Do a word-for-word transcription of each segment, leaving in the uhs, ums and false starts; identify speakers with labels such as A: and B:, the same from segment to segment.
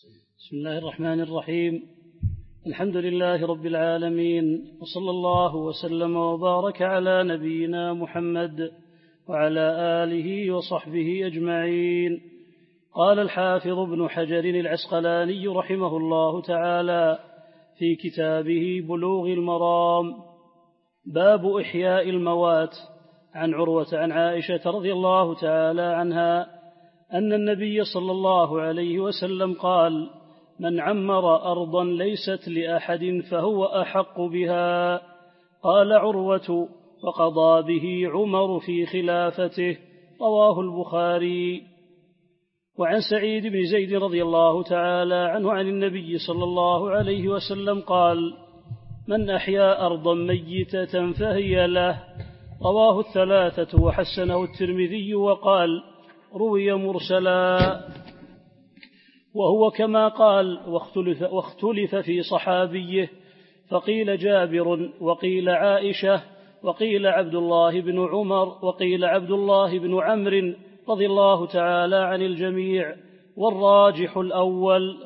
A: بسم الله الرحمن الرحيم. الحمد لله رب العالمين، وصلى الله وسلم وبارك على نبينا محمد وعلى آله وصحبه أجمعين. قال الحافظ ابن حجر العسقلاني رحمه الله تعالى في كتابه بلوغ المرام: باب إحياء الموات. عن عروة عن عائشة رضي الله تعالى عنها أن النبي صلى الله عليه وسلم قال: من عمر أرضا ليست لأحد فهو أحق بها. قال عروة: وقضى به عمر في خلافته. رواه البخاري. وعن سعيد بن زيد رضي الله تعالى عنه عن النبي صلى الله عليه وسلم قال: من أحيا أرضا ميتة فهي له. رواه الثلاثة وحسنه الترمذي وقال: روي مرسلا، وهو كما قال، واختلف, واختلف في صحابيه، فقيل جابر وقيل عائشة وقيل عبد الله بن عمر وقيل عبد الله بن عمرو رضي الله تعالى عن الجميع، والراجح الأول.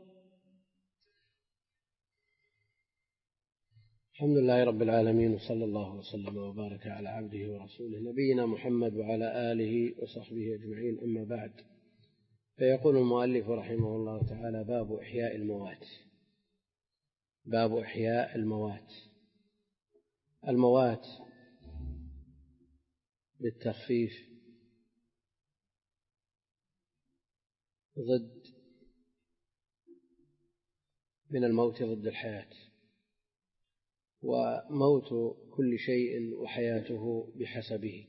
B: الحمد لله رب العالمين، وصلى الله وسلم وبارك على عبده ورسوله نبينا محمد وعلى آله وصحبه أجمعين. أما بعد، فيقول المؤلف رحمه الله تعالى: باب إحياء الموات. باب إحياء الموات. الموات بالتخفيف ضد من الموت ضد الحياة، وموت كل شيء وحياته بحسبه،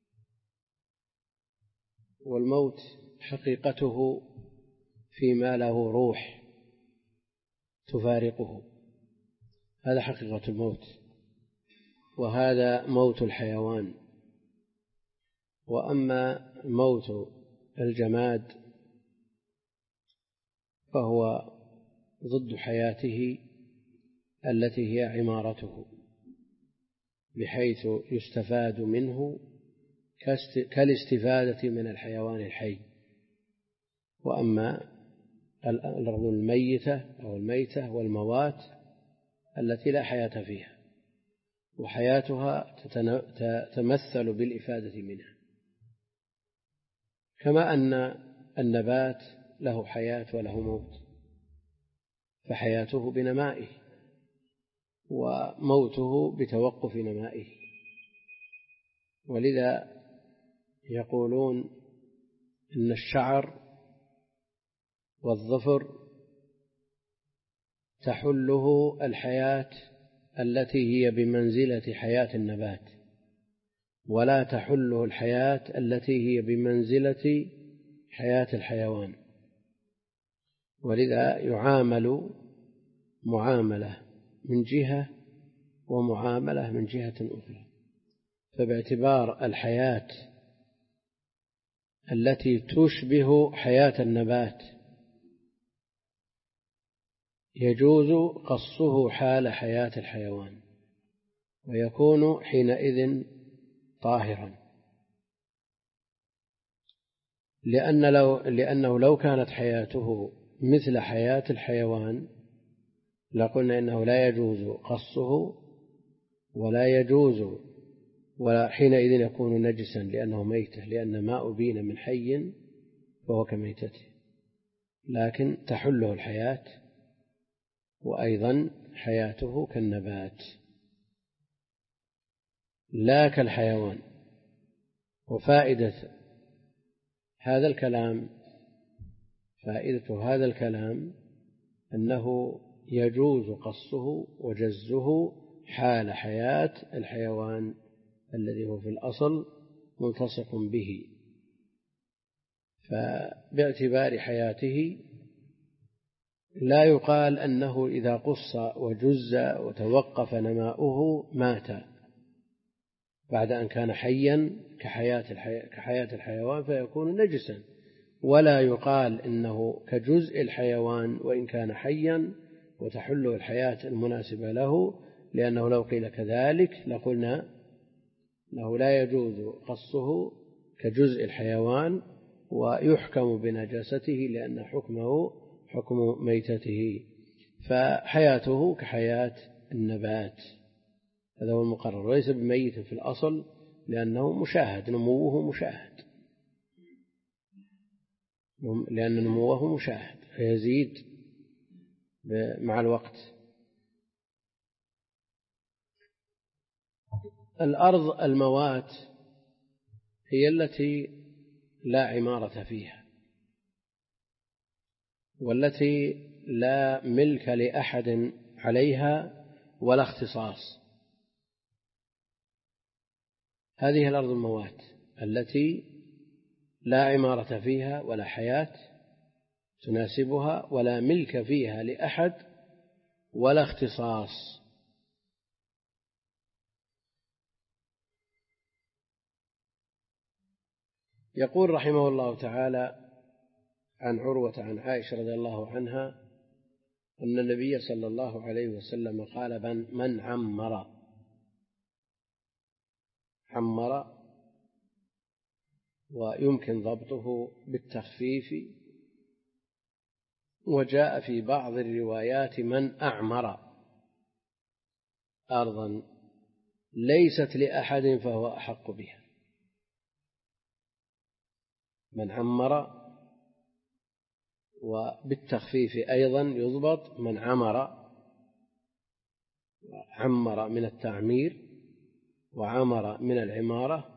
B: والموت حقيقته فيما له روح تفارقه، هذا حقيقة الموت، وهذا موت الحيوان. وأما موت الجماد فهو ضد حياته التي هي عمارته، بحيث يستفاد منه كالاستفادة من الحيوان الحي. وأما الأرض الميتة أو الميتة والموات التي لا حياة فيها، وحياتها تتمثل بالإفادة منها، كما أن النبات له حياة وله موت، فحياته بنمائه وموته بتوقف نمائه. ولذا يقولون إن الشعر والظفر تحله الحياة التي هي بمنزلة حياة النبات، ولا تحله الحياة التي هي بمنزلة حياة الحيوان. ولذا يعامل معاملة من جهة ومعاملة من جهة أخرى. فباعتبار الحياة التي تشبه حياة النبات يجوز قصه حال حياة الحيوان، ويكون حينئذ طاهرا، لأن لو لأنه لو كانت حياته مثل حياة الحيوان لقلنا إنه لا يجوز قصه ولا يجوز، وحينئذ يكون نجسا لأنه ميتة، لأن ما أبين من حي فهو كميتته. لكن تحله الحياة، وأيضا حياته كالنبات لا كالحيوان. وفائدة هذا الكلام فائدة هذا الكلام أنه يجوز قصه وجزه حال حياة الحيوان الذي هو في الأصل ملتصق به. فباعتبار حياته لا يقال أنه إذا قص وجز وتوقف نماؤه مات بعد أن كان حيا كحياة, الحي... كحياة الحيوان فيكون نجسا، ولا يقال إنه كجزء الحيوان وإن كان حيا وتحله الحياة المناسبة له، لأنه لو قيل كذلك لقلنا أنه لا يجوز قصه كجزء الحيوان ويحكم بنجاسته، لأن حكمه حكم ميتته. فحياته كحياة النبات، هذا هو المقرر، وليس بميت في الأصل لأنه مشاهد، نموه مشاهد، لأن نموه مشاهد فيزيد مع الوقت. الأرض الموات هي التي لا عمارة فيها، والتي لا ملك لأحد عليها ولا اختصاص. هذه الأرض الموات التي لا عمارة فيها ولا حياة تناسبها ولا ملك فيها لأحد ولا اختصاص. يقول رحمه الله تعالى عن عروة عن عائشة رضي الله عنها أن النبي صلى الله عليه وسلم قال: من عمر عمر ويمكن ضبطه بالتخفيف، وجاء في بعض الروايات من أعمر أرضا ليست لأحد فهو أحق بها. من عمر، وبالتخفيف أيضا يضبط من عمر، عمر من التعمير وعمر من العمارة،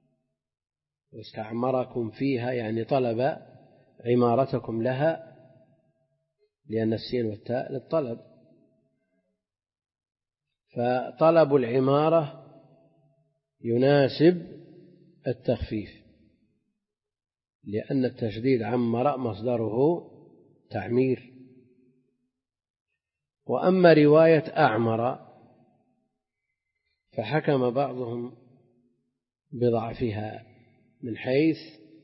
B: واستعمركم فيها يعني طلب عمارتكم لها، لأن السين والتاء للطلب. فطلب العمارة يناسب التخفيف، لأن التشديد عمر مصدره تعمير. وأما رواية أعمر فحكم بعضهم بضعفها من حيث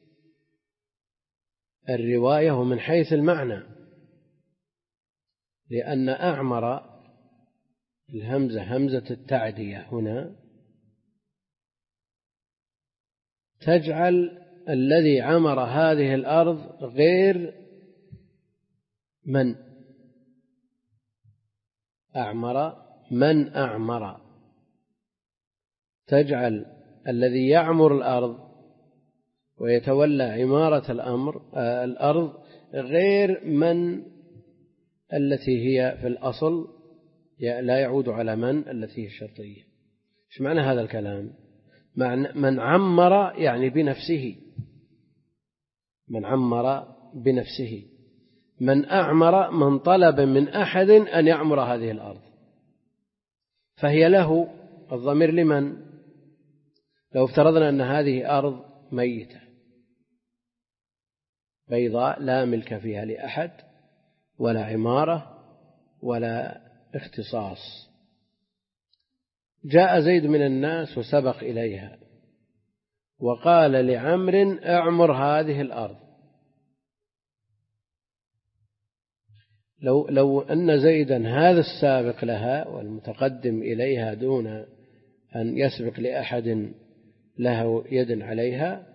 B: الرواية ومن حيث المعنى، لأن أعمر الهمزة همزة التعدية هنا تجعل الذي عمر هذه الأرض غير من أعمر من أعمر، تجعل الذي يعمر الأرض ويتولى عمارة الأمر الأرض غير من التي هي في الأصل لا يعود على من التي هي الشرطية. إيش معنى هذا الكلام؟ من عمر يعني بنفسه، من عمر بنفسه. من أعمر من طلب من أحد أن يعمر هذه الأرض، فهي له. الضمير لمن؟ لو افترضنا أن هذه أرض ميتة بيضاء لا ملك فيها لأحد ولا عمارة ولا اختصاص، جاء زيد من الناس وسبق إليها وقال لعمر: اعمر هذه الأرض. لو, لو أن زيدا هذا السابق لها والمتقدم إليها دون أن يسبق لأحد له يد عليها،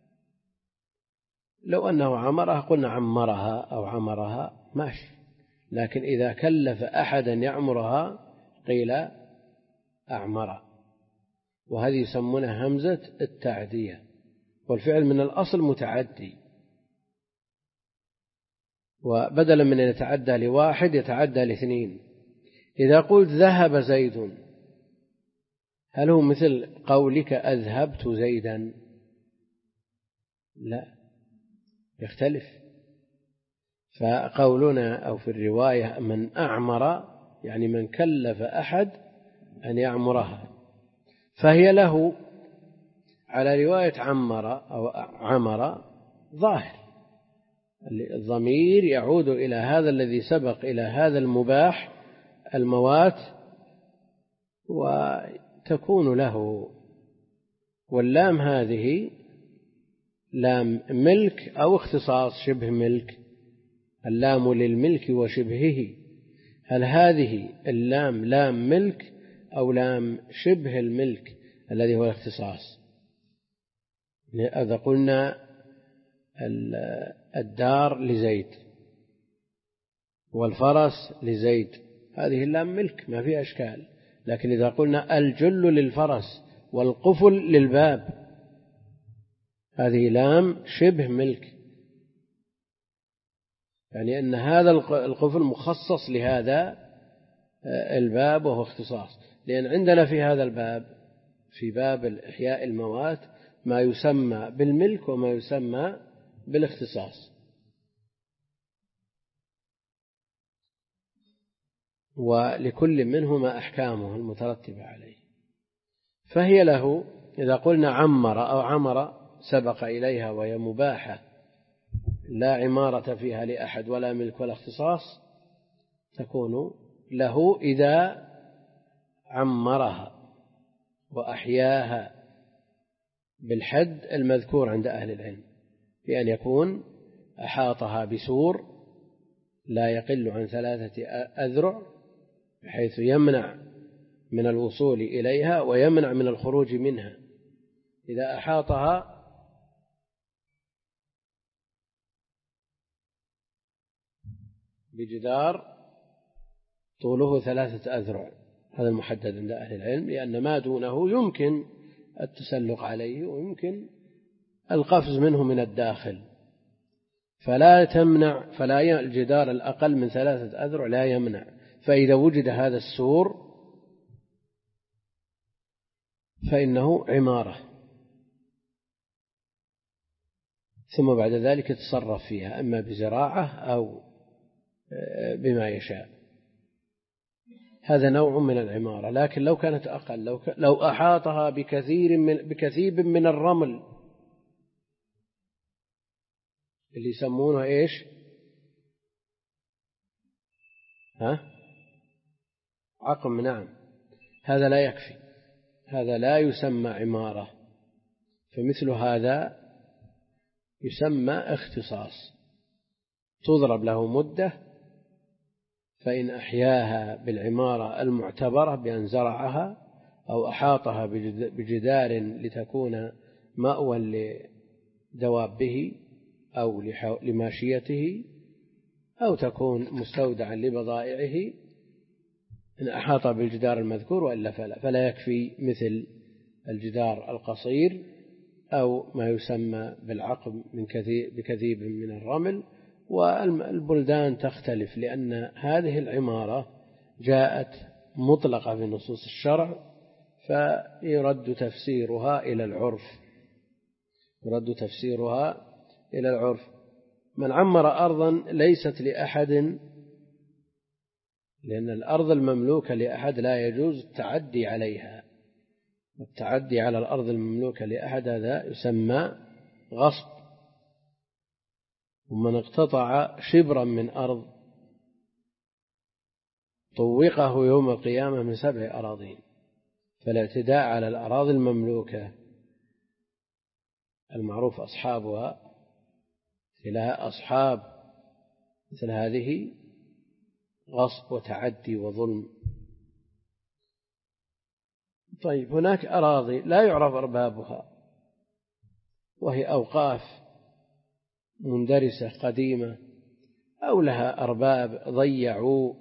B: لو أنه عمرها قلنا عمرها أو عمرها ماشي، لكن إذا كلف أحدا يعمرها قيل أعمر، وهذه يسمونها همزة التعدية، والفعل من الأصل متعدي، وبدلا من أن يتعدى لواحد يتعدى لاثنين. إذا قلت ذهب زيد، هل هو مثل قولك أذهبت زيدا؟ لا، يختلف. فقولنا أو في الرواية من أعمر يعني من كلف أحد أن يعمرها، فهي له. على رواية عمر أو عمر ظاهر الضمير يعود إلى هذا الذي سبق إلى هذا المباح الموات وتكون له. واللام هذه لام ملك أو اختصاص شبه ملك، اللام للملك وشبهه. هل هذه اللام لام ملك أو لام شبه الملك الذي هو الاختصاص؟ إذا قلنا الدار لزيد والفرس لزيد، هذه اللام ملك ما فيها أشكال. لكن إذا قلنا الجل للفرس والقفل للباب، هذه لام شبه ملك، يعني أن هذا القفل مخصص لهذا الباب وهو اختصاص. لأن عندنا في هذا الباب، في باب إحياء الموات، ما يسمى بالملك وما يسمى بالاختصاص، ولكل منهما أحكامه المترتبة عليه. فهي له إذا قلنا عمر أو عمر سبق إليها وهي مباحة لا عمارة فيها لأحد ولا ملك ولا اختصاص، تكون له إذا عمرها وأحياها بالحد المذكور عند أهل العلم، بأن يكون أحاطها بسور لا يقل عن ثلاثة أذرع بحيث يمنع من الوصول إليها ويمنع من الخروج منها. إذا أحاطها بجدار طوله ثلاثة أذرع، هذا المحدد عند أهل العلم، لأن ما دونه يمكن التسلق عليه ويمكن القفز منه من الداخل، فلا تمنع، فلا الجدار الأقل من ثلاثة أذرع لا يمنع. فإذا وجد هذا السور فإنه عمارة، ثم بعد ذلك يتصرف فيها إما بزراعة أو بما يشاء، هذا نوع من العمارة. لكن لو كانت أقل، لو, لو أحاطها بكثير من بكثيب من الرمل اللي يسمونه إيش؟ ها؟ عقم، نعم، هذا لا يكفي، هذا لا يسمى عمارة، فمثل هذا يسمى اختصاص، تضرب له مدة، فإن أحياها بالعمارة المعتبرة بأن زرعها أو أحاطها بجدار لتكون مأوى لدوابه أو لماشيته أو تكون مستودعا لبضائعه، إن أحاط بالجدار المذكور، وإلا فلا, فلا يكفي مثل الجدار القصير أو ما يسمى بالعقم من كثيب بكثيب من الرمل. والبلدان تختلف، لأن هذه العمارة جاءت مطلقة في نصوص الشرع، فيرد تفسيرها إلى العرف، يرد تفسيرها إلى العرف. من عمر أرضا ليست لأحد، لأن الأرض المملوكة لأحد لا يجوز التعدي عليها، والتعدي على الأرض المملوكة لأحد هذا يسمى غصب. ومن اقتطع شبرا من أرض طوقه يوم القيامة من سبع أراضين. فالاعتداء على الأراضي المملوكة المعروف أصحابها لها أصحاب مثل هذه غصب وتعدي وظلم. طيب، هناك أراضي لا يعرف أربابها، وهي أوقاف مندرسة قديمة أو لها أرباب ضيعوا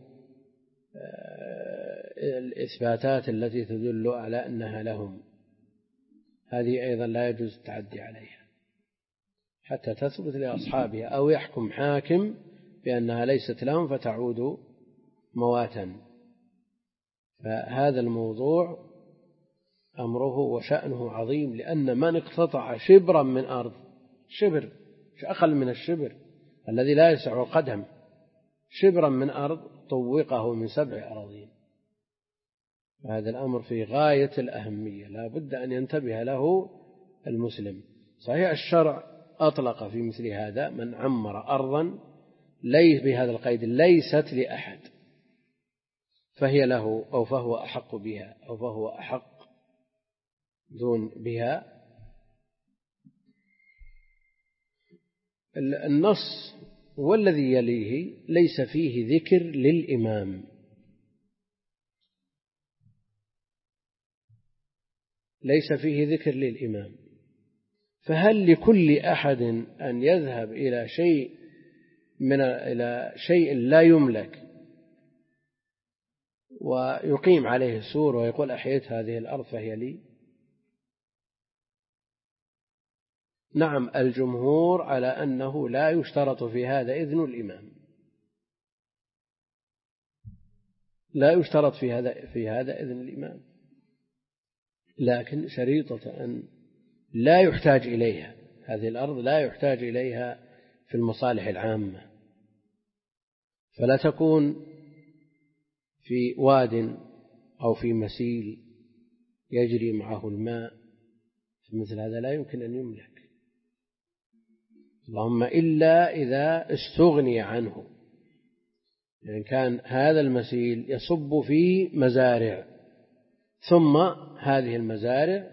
B: الإثباتات التي تدل على أنها لهم، هذه أيضا لا يجوز التعدي عليها حتى تثبت لأصحابها، أو يحكم حاكم بأنها ليست لهم فتعود مواتا. فهذا الموضوع أمره وشأنه عظيم، لأن من اقتطع شبرا من أرض، شبر أقل من الشبر الذي لا يسع القدم، شبرا من أرض طوقه من سبع أراضين. هذا الأمر في غاية الأهمية، لا بد أن ينتبه له المسلم. صحيح الشرع أطلق في مثل هذا من عمر أرضا ليس بهذا القيد ليست لأحد، فهي له أو فهو أحق بها أو فهو أحق دون بها. النص والذي يليه ليس فيه ذكر للإمام، ليس فيه ذكر للإمام، فهل لكل أحد أن يذهب إلى شيء من إلى شيء لا يملك ويقيم عليه سور ويقول أحييت هذه الأرض فهي لي؟ نعم، الجمهور على أنه لا يشترط في هذا إذن الإمام، لا يشترط في هذا في هذا إذن الإمام، لكن شريطة أن لا يحتاج إليها، هذه الأرض لا يحتاج إليها في المصالح العامة، فلا تكون في واد أو في مسيل يجري معه الماء، مثل هذا لا يمكن أن يملك، اللهم إلا إذا استغني عنه، يعني كان هذا المسيل يصب في مزارع ثم هذه المزارع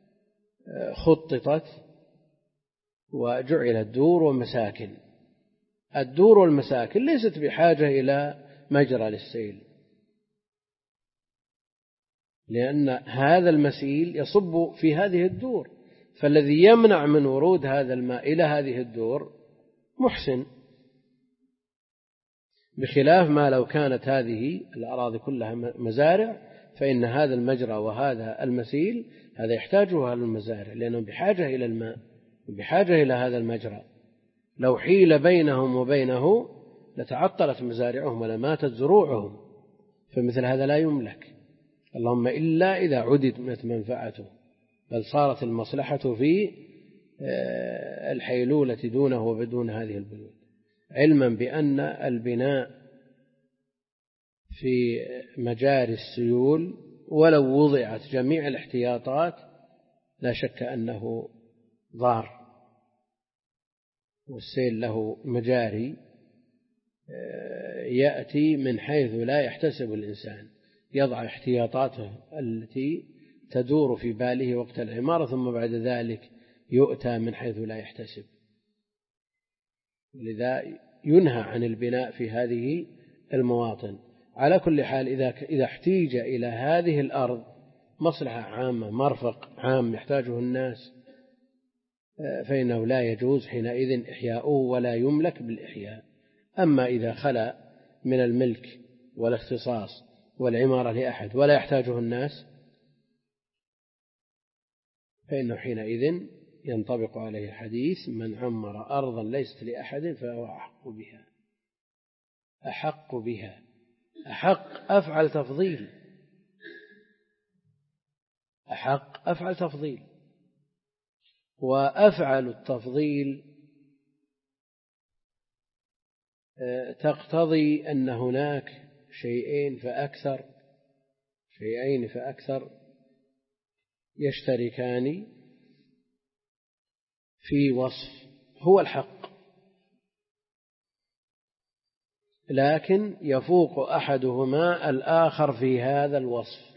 B: خططت وجعلت دور ومساكن، الدور والمساكن ليست بحاجة إلى مجرى للسيل، لأن هذا المسيل يصب في هذه الدور، فالذي يمنع من ورود هذا الماء إلى هذه الدور محسن، بخلاف ما لو كانت هذه الأراضي كلها مزارع فإن هذا المجرى وهذا المسيل هذا يحتاجه أهل المزارع لأنهم بحاجة إلى الماء وبحاجة إلى هذا المجرى، لو حيل بينهم وبينه لتعطلت مزارعهم ولماتت زروعهم، فمثل هذا لا يملك، اللهم إلا إذا عدمت منفعته، بل صارت المصلحة في الحيلولة دونه وبدون هذه البنود، علما بأن البناء في مجاري السيول ولو وضعت جميع الاحتياطات لا شك أنه ضار، والسيل له مجاري يأتي من حيث لا يحتسب الإنسان، يضع احتياطاته التي تدور في باله وقت العمارة ثم بعد ذلك يؤتى من حيث لا يحتسب، ولذا ينهى عن البناء في هذه المواطن. على كل حال إذا إذا احتيج إلى هذه الأرض مصلحة عامة مرفق عام يحتاجه الناس فإنه لا يجوز حينئذ إحياؤه ولا يملك بالإحياء. أما إذا خلا من الملك والاختصاص والعمارة لأحد ولا يحتاجه الناس فإنه حينئذ ينطبق عليه الحديث من عمر أرضا ليست لأحد فهو أحق بها. أحق بها، أحق أفعل تفضيل، أحق أفعل تفضيل، وأفعل التفضيل تقتضي أن هناك شيئين فأكثر شيئين فأكثر يشتركان في وصف هو الحق، لكن يفوق أحدهما الآخر في هذا الوصف.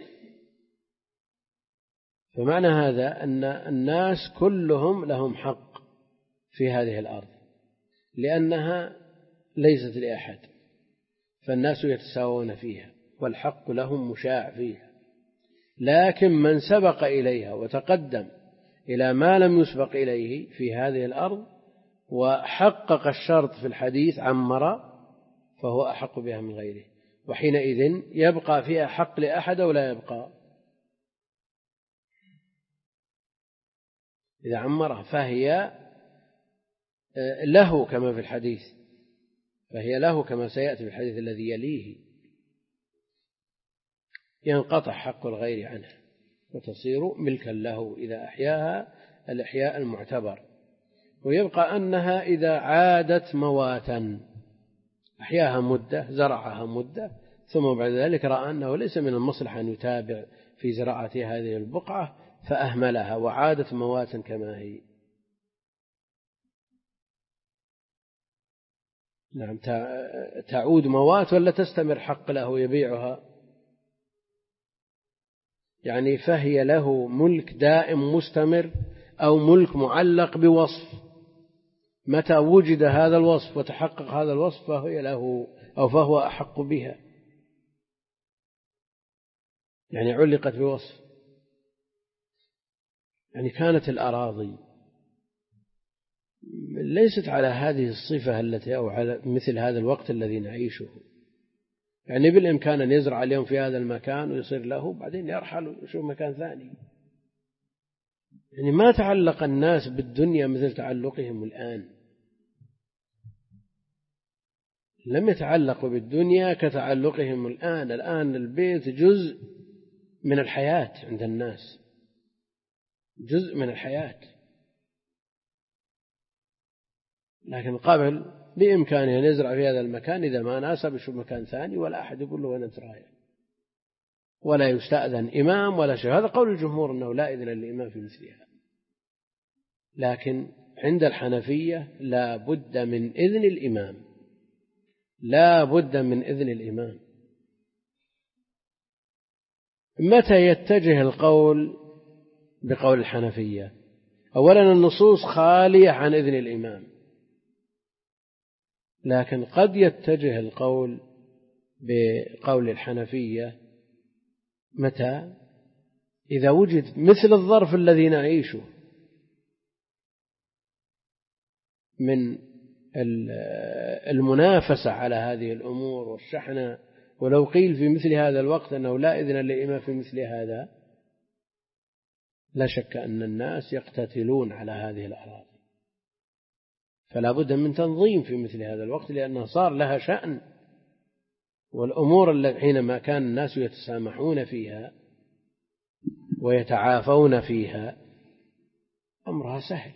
B: فمعنى هذا أن الناس كلهم لهم حق في هذه الأرض لأنها ليست لأحد، فالناس يتساوون فيها والحق لهم مشاع فيها، لكن من سبق إليها وتقدم إلى ما لم يسبق إليه في هذه الأرض وحقق الشرط في الحديث عمر فهو أحق بها من غيره، وحينئذ يبقى فيها حق لأحد ولا يبقى. إذا عمرها فهي له كما في الحديث، فهي له كما سيأتي في الحديث الذي يليه، ينقطع حق الغير عنها وتصير ملكا له إذا أحياها الإحياء المعتبر. ويبقى أنها إذا عادت مواتا أحياها مدة زرعها مدة ثم بعد ذلك رأى أنه ليس من المصلحة أن يتابع في زراعة هذه البقعة فأهملها وعادت مواتا كما هي. نعم، تعود موات ولا تستمر حق له يبيعها؟ يعني فهي له ملك دائم مستمر أو ملك معلق بوصف، متى وجد هذا الوصف وتحقق هذا الوصف فهي له أو فهو أحق بها، يعني علقت بوصف. يعني كانت الأراضي ليست على هذه الصفة التي أو على مثل هذا الوقت الذي نعيشه. يعني بالإمكان أن يزرع اليوم في هذا المكان ويصير له، بعدين يرحل ويشوف مكان ثاني. يعني ما تعلق الناس بالدنيا مثل تعلقهم الآن، لم يتعلقوا بالدنيا كتعلقهم الآن. الآن البيت جزء من الحياة عند الناس، جزء من الحياة. لكن قبل بإمكانه أن يزرع في هذا المكان، إذا ما ناسب يشوف مكان ثاني، ولا أحد يقول له وين أنت رايح، ولا يستأذن إمام ولا شيء. هذا قول الجمهور أنه لا إذن للإمام في مثلها. لكن عند الحنفية لا بد من إذن الإمام، لا بد من إذن الإمام. متى يتجه القول بقول الحنفية؟ أولا النصوص خالية عن إذن الإمام، لكن قد يتجه القول بقول الحنفية متى؟ إذا وجد مثل الظرف الذي نعيشه من المنافسة على هذه الأمور والشحنة. ولو قيل في مثل هذا الوقت أنه لا إذن للإمام في مثل هذا، لا شك أن الناس يقتتلون على هذه الأراضي. فلا بد من تنظيم في مثل هذا الوقت، لأنها صار لها شأن. والأمور التي حينما كان الناس يتسامحون فيها ويتعافون فيها أمرها سهل.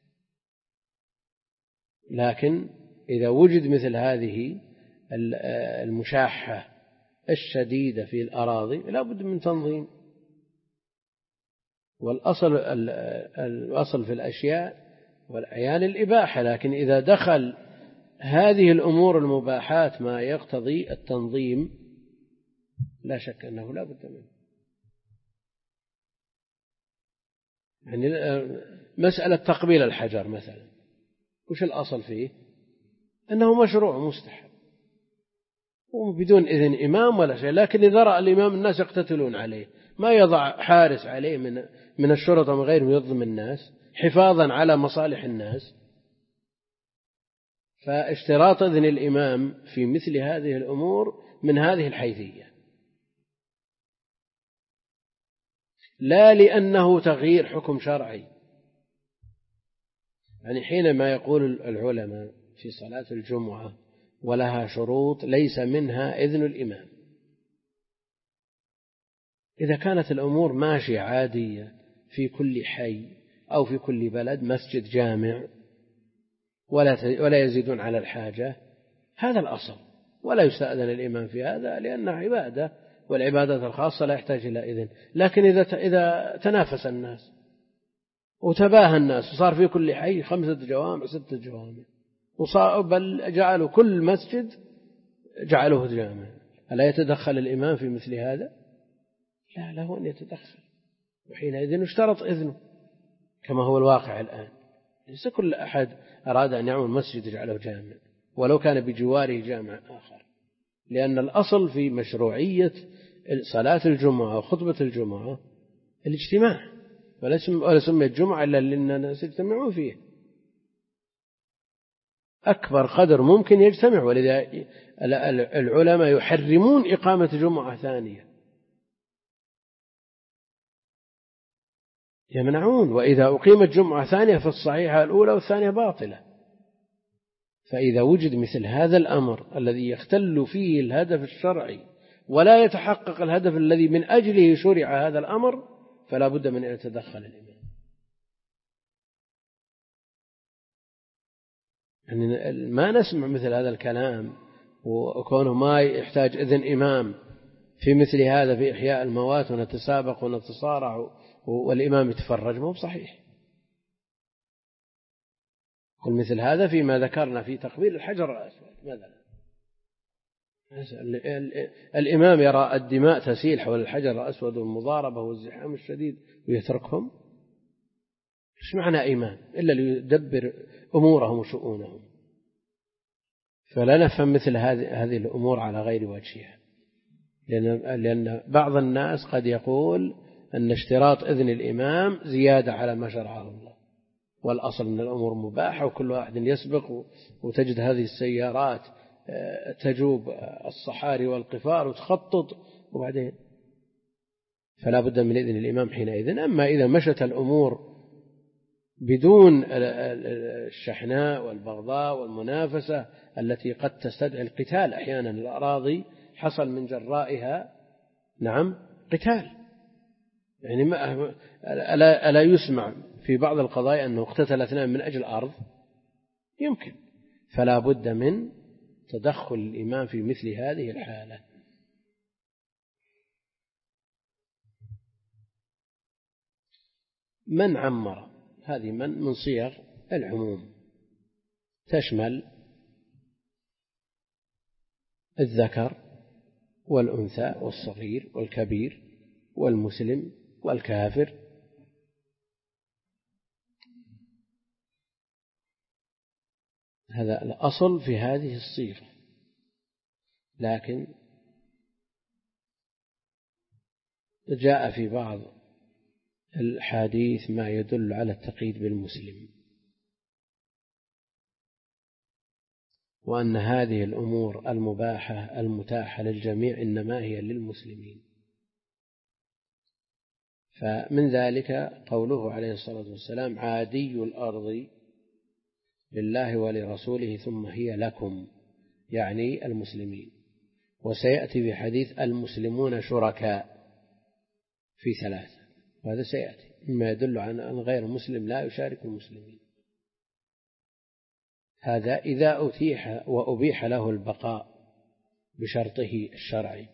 B: لكن إذا وجد مثل هذه المشاحة الشديدة في الأراضي لا بد من تنظيم. والأصل الأصل في الأشياء والأعيان الإباحة، لكن إذا دخل هذه الأمور المباحات ما يقتضي التنظيم لا شك أنه لا بد منه. يعني مسألة تقبيل الحجر مثلا، وش الأصل فيه؟ أنه مشروع مستحب وبدون إذن إمام ولا شيء. لكن إذا رأى الإمام الناس يقتتلون عليه، ما يضع حارس عليه من من الشرطة من غير يظلم الناس حفاظا على مصالح الناس. فاشتراط إذن الإمام في مثل هذه الأمور من هذه الحيثية، لا لأنه تغيير حكم شرعي. يعني حينما يقول العلماء في صلاة الجمعة ولها شروط ليس منها إذن الإمام، إذا كانت الأمور ماشية عادية في كل حي أو في كل بلد مسجد جامع ولا ولا يزيدون على الحاجة، هذا الأصل، ولا يستأذن الإمام في هذا لأنها عبادة، والعبادات الخاصة لا يحتاج إلى إذن. لكن إذا إذا تنافس الناس وتباهى الناس وصار في كل حي خمسة جوامع ستة جوامع، وصار بل جعلوا كل مسجد جعلوه جامع، ألا يتدخل الإمام في مثل هذا؟ لا، له أن يتدخل، وحينئذ اشترط إذنه كما هو الواقع الآن. ليس كل أحد أراد أن يعمل مسجد يجعله جامع ولو كان بجواره جامع آخر، لأن الأصل في مشروعية صلاة الجمعة وخطبة الجمعة الاجتماع، ولا سميت جمعة إلا للناس يجتمعون فيه أكبر قدر ممكن يجتمع. ولذا العلماء يحرمون إقامة جمعة ثانية، يمنعون. وإذا أقيمت جمعة ثانية فالصحيحة الأولى والثانية باطلة. فإذا وجد مثل هذا الأمر الذي يختل فيه الهدف الشرعي ولا يتحقق الهدف الذي من أجله شرع هذا الأمر، فلا بد من أن يتدخل الإمام. يعني ما نسمع مثل هذا الكلام وكونه ما يحتاج إذن إمام في مثل هذا في إحياء الموات ونتسابق ونتصارع والإمام يتفرج، مو بصحيح. قل مثل هذا فيما ذكرنا في تقبيل الحجر الأسود مثلا، الإمام يرى الدماء تسيل حول الحجر الأسود والمضاربة والزحام الشديد ويتركهم، إيش معنى إمام إلا ليدبر أمورهم وشؤونهم؟ فلا نفهم مثل هذه الأمور على غير وجهها، لأن, لأن بعض الناس قد يقول أن اشتراط إذن الإمام زيادة على ما شرعه الله، والأصل من الأمور مباحة وكل واحد يسبق، وتجد هذه السيارات تجوب الصحاري والقفار وتخطط وبعدين، فلا بد من إذن الإمام حينئذ. أما إذا مشت الأمور بدون الشحناء والبغضاء والمنافسة التي قد تستدعي القتال، أحيانا الأراضي حصل من جرائها نعم قتال، يعني ما ألا, ألا يسمع في بعض القضايا أنه اقتتل اثنان من أجل أرض، يمكن، فلا بد من تدخل الإمام في مثل هذه الحالة. من عمر، هذه من من صيغ العموم، تشمل الذكر والأنثى والصغير والكبير والمسلم والكافر. هذا الأصل في هذه الصيغة، لكن جاء في بعض الحديث ما يدل على التقييد بالمسلم، وأن هذه الأمور المباحة المتاحة للجميع إنما هي للمسلمين. فمن ذلك قوله عليه الصلاة والسلام: عادي الأرض لله ولرسوله ثم هي لكم، يعني المسلمين. وسيأتي في حديث المسلمون شركاء في ثلاثة، وهذا سيأتي مما يدل على أن غير المسلم لا يشارك المسلمين. هذا إذا أتيح وأبيح له البقاء بشرطه الشرعي.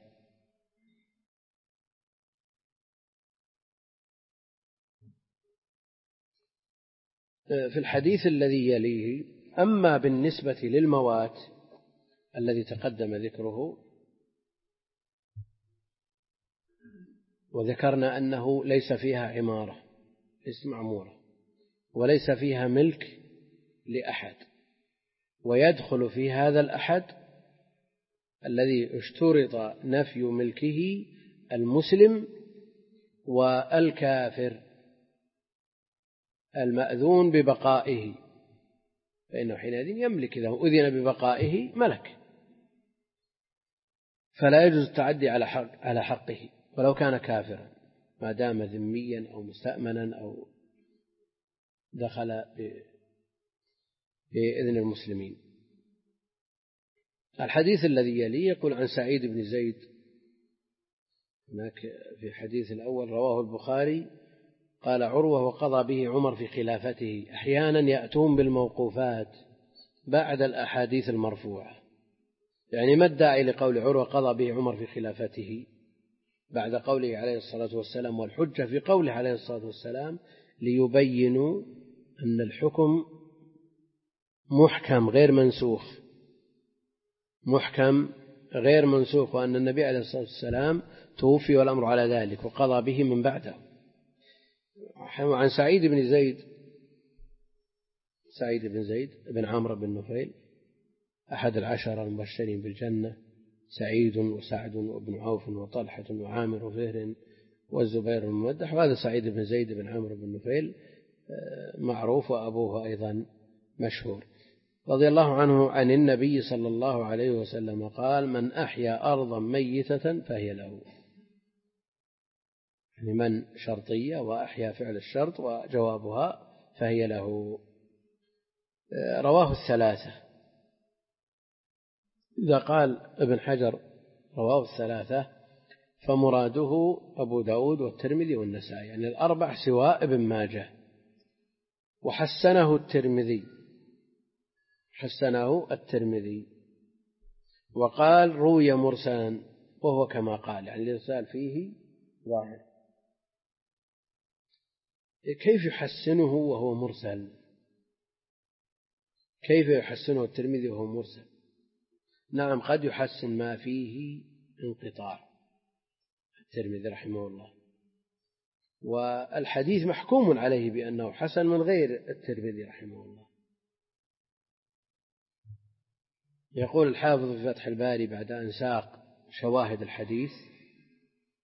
B: في الحديث الذي يليه: أما بالنسبة للموات الذي تقدم ذكره، وذكرنا أنه ليس فيها عمارة، ليس معمورة، وليس فيها ملك لأحد، ويدخل في هذا الأحد الذي اشترط نفي ملكه المسلم والكافر المأذون ببقائه، فإنه حينئذ يملك، إذا أذن ببقائه ملك، فلا يجوز التعدي على حق على حقه ولو كان كافرا، ما دام ذميا أو مستأمنا أو دخل بإذن المسلمين. الحديث الذي يليه يقول: عن سعيد بن زيد، هناك في الحديث الأول رواه البخاري قال عروة: وقضى به عمر في خلافته. أحيانا يأتون بالموقوفات بعد الأحاديث المرفوعة، يعني ما الداعي لقول عروة قضى به عمر في خلافته بعد قوله عليه الصلاة والسلام؟ والحجة في قوله عليه الصلاة والسلام ليبينوا أن الحكم محكم غير منسوخ، محكم غير منسوخ، وأن النبي عليه الصلاة والسلام توفي والأمر على ذلك وقضى به من بعده. عن سعيد بن زيد، سعيد بن زيد بن عمرو بن نفيل أحد العشرة المبشرين بالجنة، سعيد وسعد وابن عوف وطلحة وعامر وفهر والزبير الممدح. وهذا سعيد بن زيد بن عمرو بن نفيل معروف، وأبوه أيضا مشهور، رضي الله عنه عن النبي صلى الله عليه وسلم قال: من أحيا أرضا ميتة فهي له. يعني من شرطية وأحيا فعل الشرط وجوابها فهي له. رواه الثلاثة. إذا قال ابن حجر رواه الثلاثة فمراده أبو داود والترمذي والنسائي، يعني الأربع سواء ابن ماجه. وحسنه الترمذي، حسنه الترمذي وقال روي مرسلا، وهو كما قال، يعني الإرسال فيه ظاهر. كيف يحسنه وهو مرسل؟ كيف يحسنه الترمذي وهو مرسل؟ نعم، قد يحسن ما فيه انقطاع الترمذي رحمه الله، والحديث محكوم عليه بأنه حسن من غير الترمذي رحمه الله. يقول الحافظ في فتح الباري بعد أن ساق شواهد الحديث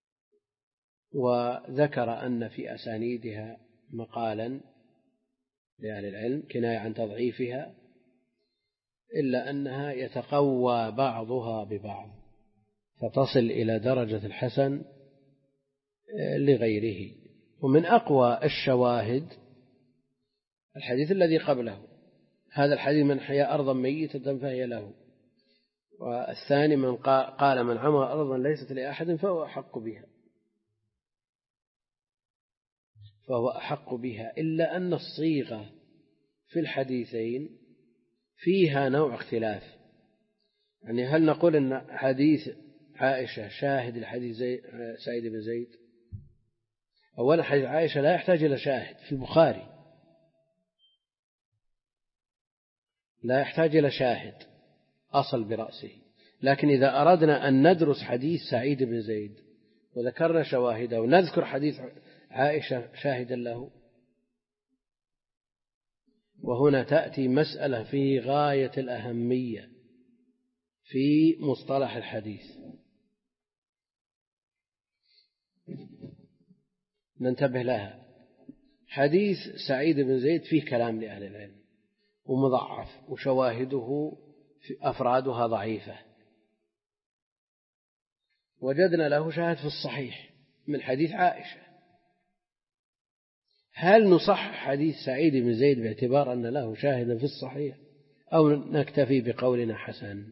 B: وذكر أن في أسانيدها مقالا لأهل العلم كناية عن تضعيفها، إلا أنها يتقوى بعضها ببعض فتصل إلى درجة الحسن لغيره. ومن أقوى الشواهد الحديث الذي قبله، هذا الحديث من حيا أرضا ميتة فهي له، والثاني من قال من عمر أرضا ليست لأحد فهو أحق بها فهو أحق بها إلا أن الصيغة في الحديثين فيها نوع اختلاف. يعني هل نقول أن حديث عائشة شاهد لحديث سعيد بن زيد؟ أولا حديث عائشة لا يحتاج إلى شاهد في البخاري، لا يحتاج إلى شاهد أصل برأسه. لكن إذا أردنا أن ندرس حديث سعيد بن زيد وذكرنا شواهده ونذكر حديث عائشة شاهدا له، وهنا تأتي مسألة في غاية الأهمية في مصطلح الحديث ننتبه لها. حديث سعيد بن زيد فيه كلام لأهل العلم ومضعف، وشواهده في أفرادها ضعيفة. وجدنا له شاهد في الصحيح من حديث عائشة، هل نصح حديث سعيد بن زيد باعتبار أن له شاهدا في الصحيح، أو نكتفي بقولنا حسن؟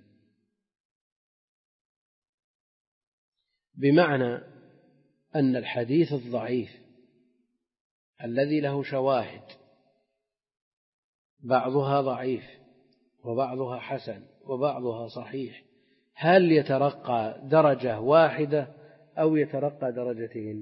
B: بمعنى أن الحديث الضعيف الذي له شواهد بعضها ضعيف وبعضها حسن وبعضها صحيح، هل يترقى درجة واحدة أو يترقى درجتين؟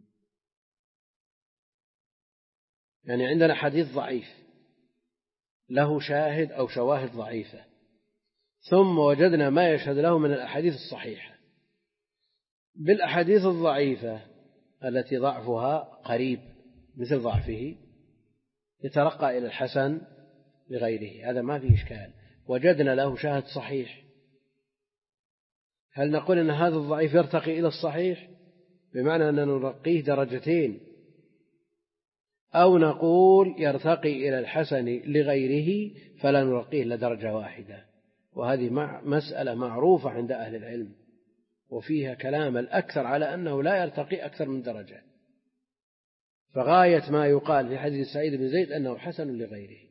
B: يعني عندنا حديث ضعيف له شاهد أو شواهد ضعيفة، ثم وجدنا ما يشهد له من الأحاديث الصحيحة. بالأحاديث الضعيفة التي ضعفها قريب مثل ضعفه يترقى إلى الحسن لغيره، هذا ما فيه إشكال. وجدنا له شاهد صحيح، هل نقول أن هذا الضعيف يرتقي إلى الصحيح بمعنى أن نرقيه درجتين، أو نقول يرتقي إلى الحسن لغيره فلا نرقيه إلا درجة واحدة؟ وهذه مسألة معروفة عند أهل العلم، وفيها كلام الأكثر على أنه لا يرتقي أكثر من درجة. فغاية ما يقال في حديث سعيد بن زيد أنه حسن لغيره.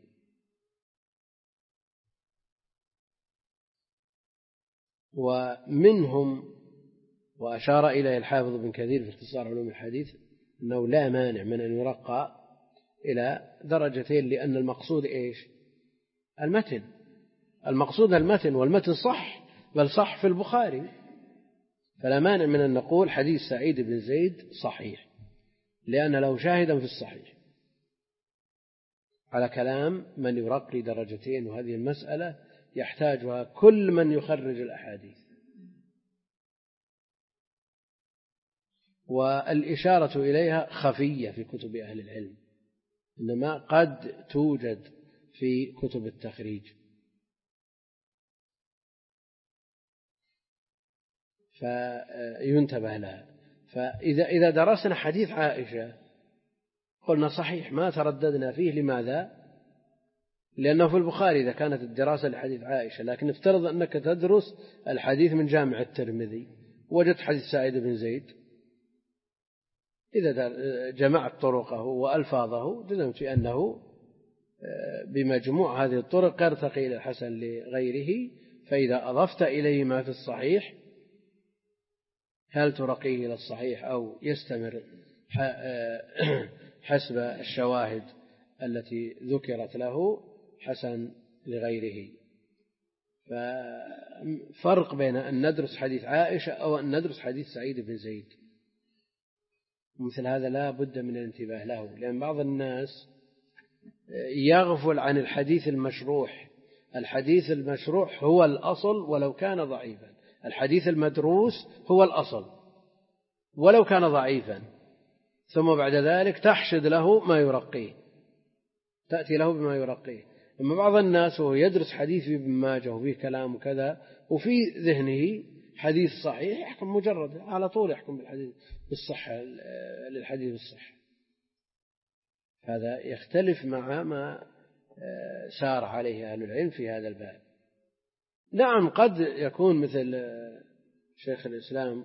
B: ومنهم، وأشار إليه الحافظ بن كثير في اختصار علوم الحديث، أنه لا مانع من أن يرقى إلى درجتين، لأن المقصود إيش؟ المتن، المقصود المتن، والمتن صح، بل صح في البخاري، فلا مانع من أن نقول حديث سعيد بن زيد صحيح لأن له شاهدا في الصحيح، على كلام من يرقي درجتين. وهذه المسألة يحتاجها كل من يخرج الأحاديث. والإشارة إليها خفية في كتب أهل العلم، إنما قد توجد في كتب التخريج. فينتبه لها. فإذا إذا درسنا حديث عائشة قلنا صحيح ما ترددنا فيه. لماذا؟ لأنه في البخاري إذا كانت الدراسة لحديث عائشة. لكن افترض أنك تدرس الحديث من جامع الترمذي وجدت حديث سعيد بن زيد، إذا جمعت طرقه وألفاظه جزمت أنه بمجموع هذه الطرق يرتقي إلى الحسن لغيره. فإذا أضفت إليه ما في الصحيح هل ترقيه إلى الصحيح أو يستمر حسب الشواهد التي ذكرت له حسن لغيره؟ ففرق بين أن ندرس حديث عائشة أو أن ندرس حديث سعيد بن زيد. مثل هذا لا بد من الانتباه له، لأن بعض الناس يغفل عن الحديث المشروح. الحديث المشروح هو الأصل ولو كان ضعيفا، الحديث المدروس هو الأصل ولو كان ضعيفا، ثم بعد ذلك تحشد له ما يرقيه، تأتي له بما يرقيه. أما بعض الناس وهو يدرس حديث ابن ماجه وفيه كلام وكذا وفي ذهنه حديث صحيح يحكم مجرد على طول يحكم بالحديث بالصحة للحديث بالصحة. هذا يختلف مع ما سار عليه أهل العلم في هذا الباب. نعم قد يكون مثل شيخ الإسلام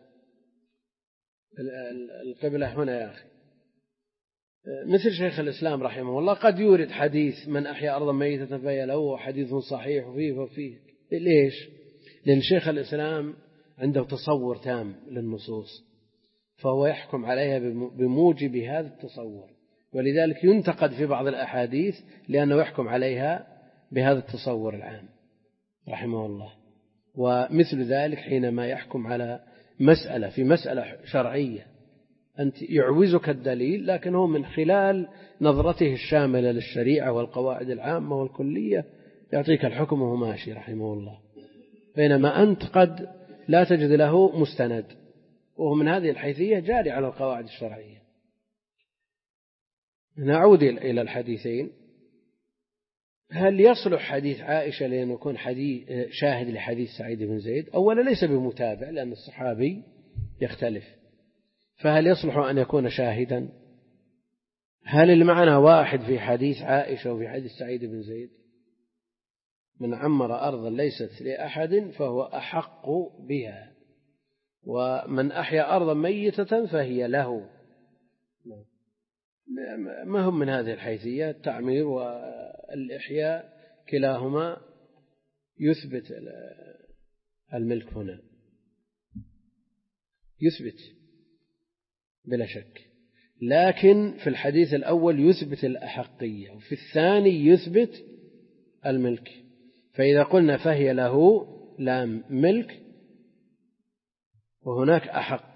B: القبلة هنا يا أخي، مثل شيخ الإسلام رحمه الله قد يورد حديث من أحيا أرضا ميتة فهي له حديث صحيح وفيه وفيه. ليش؟ لأن شيخ الإسلام عنده تصور تام للنصوص، فهو يحكم عليها بموجب هذا التصور، ولذلك ينتقد في بعض الأحاديث لأنه يحكم عليها بهذا التصور العام رحمه الله. ومثل ذلك حينما يحكم على مسألة في مسألة شرعية أنت يعوزك الدليل، لكن هو من خلال نظرته الشاملة للشريعة والقواعد العامة والكلية يعطيك الحكم وهو ماشي رحمه الله، بينما أنت قد لا تجد له مستند، وهو من هذه الحيثية جاري على القواعد الشرعية. نعود إلى الحديثين. هل يصلح حديث عائشة لأن يكون حديث شاهد لحديث سعيد بن زيد؟ أولا ليس بمتابع لأن الصحابي يختلف، فهل يصلح أن يكون شاهدا؟ هل المعنى واحد في حديث عائشة وفي حديث سعيد بن زيد؟ من عمر أرضا ليست لأحد فهو أحق بها، ومن أحيا أرضا ميتة فهي له. ما هم من هذه الحيثية التعمير والإحياء كلاهما يثبت الملك هنا، يثبت بلا شك، لكن في الحديث الأول يثبت الأحقية وفي الثاني يثبت الملك. فإذا قلنا فهي له لام ملك وهناك أحق،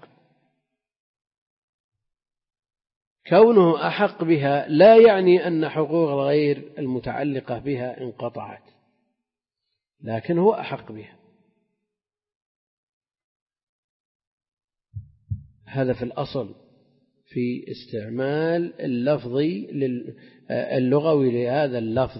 B: كونه أحق بها لا يعني أن حقوق الغير المتعلقة بها انقطعت، لكن هو أحق بها. هذا في الأصل في استعمال اللفظي اللغوي لهذا اللفظ،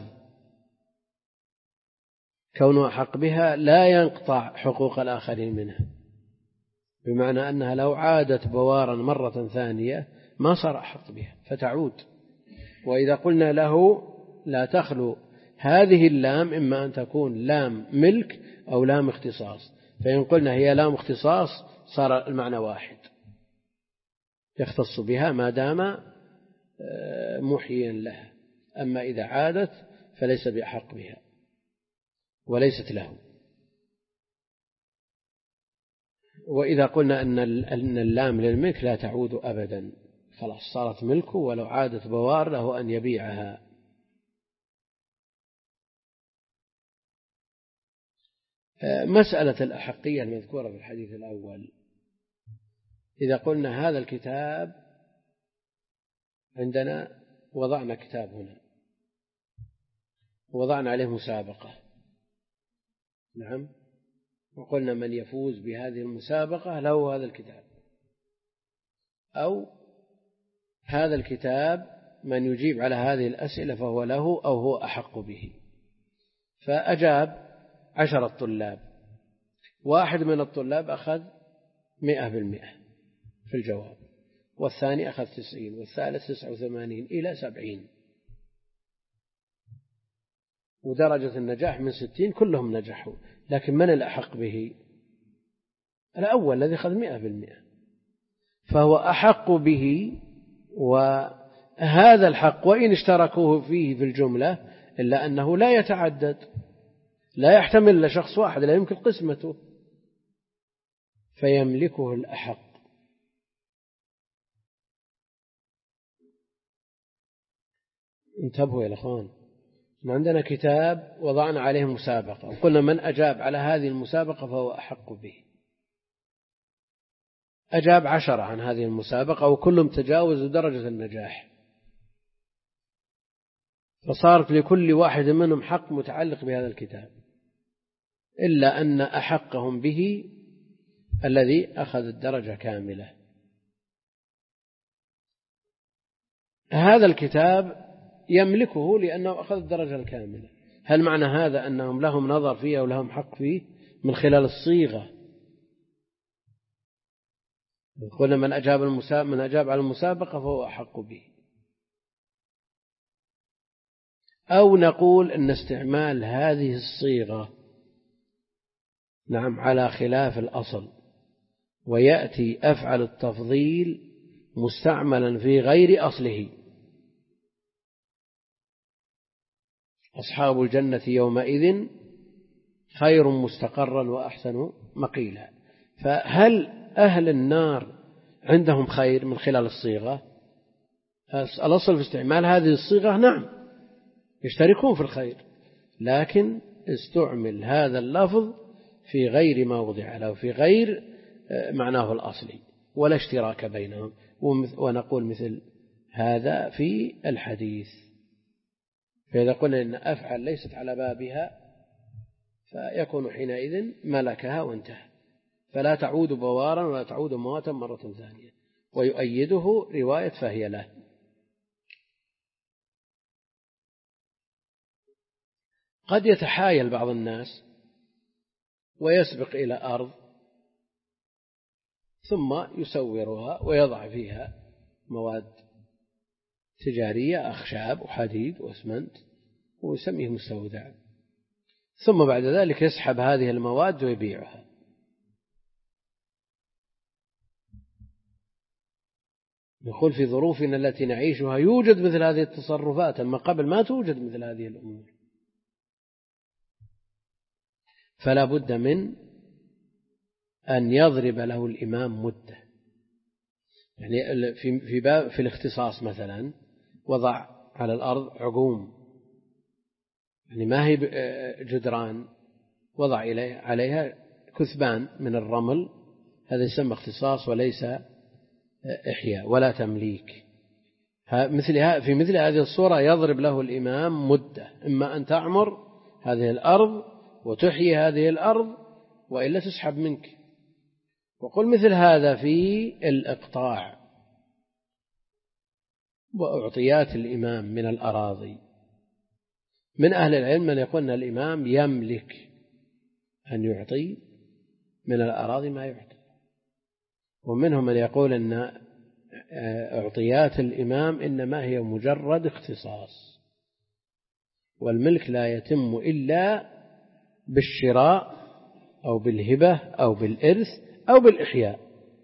B: كونه أحق بها لا ينقطع حقوق الآخرين منها، بمعنى أنها لو عادت بوارا مرة ثانية ما صار أحق بها فتعود. وإذا قلنا له لا تخلو هذه اللام إما أن تكون لام ملك أو لام اختصاص، فإن قلنا هي لام اختصاص صار المعنى واحد، يختص بها ما دام محيا لها، أما إذا عادت فليس بأحق بها وليست له. وإذا قلنا أن اللام للملك لا تعود أبدا، خلاص صارت ملكه، ولو عادت بوار له أن يبيعها. مسألة الأحقية المذكورة في الحديث الأول، إذا قلنا هذا الكتاب عندنا، وضعنا كتاب هنا وضعنا عليه مسابقة، نعم، وقلنا من يفوز بهذه المسابقة له هذا الكتاب، أو هذا الكتاب من يجيب على هذه الأسئلة فهو له أو هو أحق به. فأجاب عشرة طلاب، واحد من الطلاب أخذ مئة بالمئة في الجواب، والثاني أخذ تسعين، والثالث تسعة وثمانين إلى سبعين، ودرجة النجاح من ستين، كلهم نجحوا. لكن من الأحق به؟ الأول الذي أخذ مئة بالمئة، فهو أحق به. وهذا الحق وإن اشتركوه فيه في الجملة إلا أنه لا يتعدد، لا يحتمل لشخص واحد، لا يمكن قسمته، فيملكه الأحق. انتبهوا يا الأخوان، عندنا كتاب وضعنا عليه مسابقة، وقلنا من أجاب على هذه المسابقة فهو أحق به. أجاب عشرة عن هذه المسابقة وكلهم تجاوزوا درجة النجاح، فصارت لكل واحد منهم حق متعلق بهذا الكتاب، إلا أن أحقهم به الذي أخذ الدرجة كاملة. هذا الكتاب يملكه لأنه أخذ الدرجة الكاملة. هل معنى هذا أنهم لهم نظر فيه ولهم حق فيه؟ من خلال الصيغة، قلنا من أجاب, من أجاب على المسابقة فهو أحق به. أو نقول أن استعمال هذه الصيغة نعم على خلاف الأصل، ويأتي أفعل التفضيل مستعملا في غير أصله. أصحاب الجنة يومئذ خير مستقرا وأحسن مقيلا. فهل أهل النار عندهم خير من خلال الصيغة؟ الأصل في استعمال هذه الصيغة نعم يشتركون في الخير، لكن استعمل هذا اللفظ في غير ما وضع له، في غير معناه الأصلي، ولا اشتراك بينهم. ونقول مثل هذا في الحديث. فإذا قلنا إن أفعل ليست على بابها فيكون حينئذ ملكها وانتهى، فلا تعود بوارا ولا تعود مواتا مرة ثانية. ويؤيده رواية فهي له. قد يتحايل بعض الناس ويسبق إلى أرض ثم يسورها ويضع فيها مواد تجارية، أخشاب وحديد وأسمنت، ويسميه مستودع، ثم بعد ذلك يسحب هذه المواد ويبيعها. نقول في ظروفنا التي نعيشها يوجد مثل هذه التصرفات، أما قبل ما توجد مثل هذه الأمور. فلا بد من أن يضرب له الإمام مدة. يعني في في باب في الاختصاص مثلا وضع على الأرض عقوم، يعني ما هي جدران، وضع عليها كثبان من الرمل، هذا يسمى اختصاص وليس إحياء ولا تمليك. مثل في مثل هذه الصورة يضرب له الإمام مدة، إما أن تعمر هذه الأرض وتحيي هذه الأرض وإلا تسحب منك. وقل مثل هذا في الإقطاع وأعطيات الإمام من الأراضي. من أهل العلم من يقول أن الإمام يملك أن يعطي من الأراضي ما يعطي، ومنهم من يقول أن أعطيات الإمام إنما هي مجرد اختصاص، والملك لا يتم إلا بالشراء أو بالهبة أو بالإرث أو بالإحياء.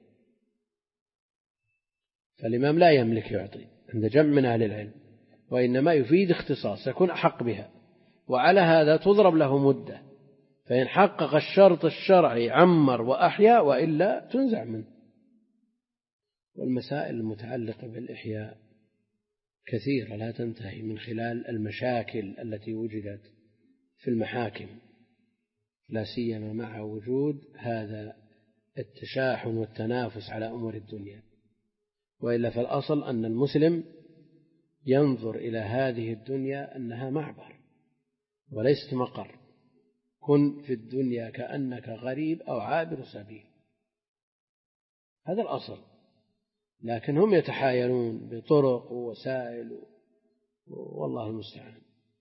B: فالإمام لا يملك يعطي عند جمع من أهل العلم، وإنما يفيد اختصاص يكون أحق بها. وعلى هذا تضرب له مدة، فإن حقق الشرط الشرعي عمر وأحيا، وإلا تنزع منه. والمسائل المتعلقة بالإحياء كثيرة لا تنتهي من خلال المشاكل التي وجدت في المحاكم، لا سيما مع وجود هذا التشاحن والتنافس على أمور الدنيا. وإلا فالأصل أن المسلم ينظر إلى هذه الدنيا أنها معبر وليست مقر. كن في الدنيا كأنك غريب أو عابر سبيل، هذا الأصل. لكن هم يتحايلون بطرق ووسائل والله المستعان.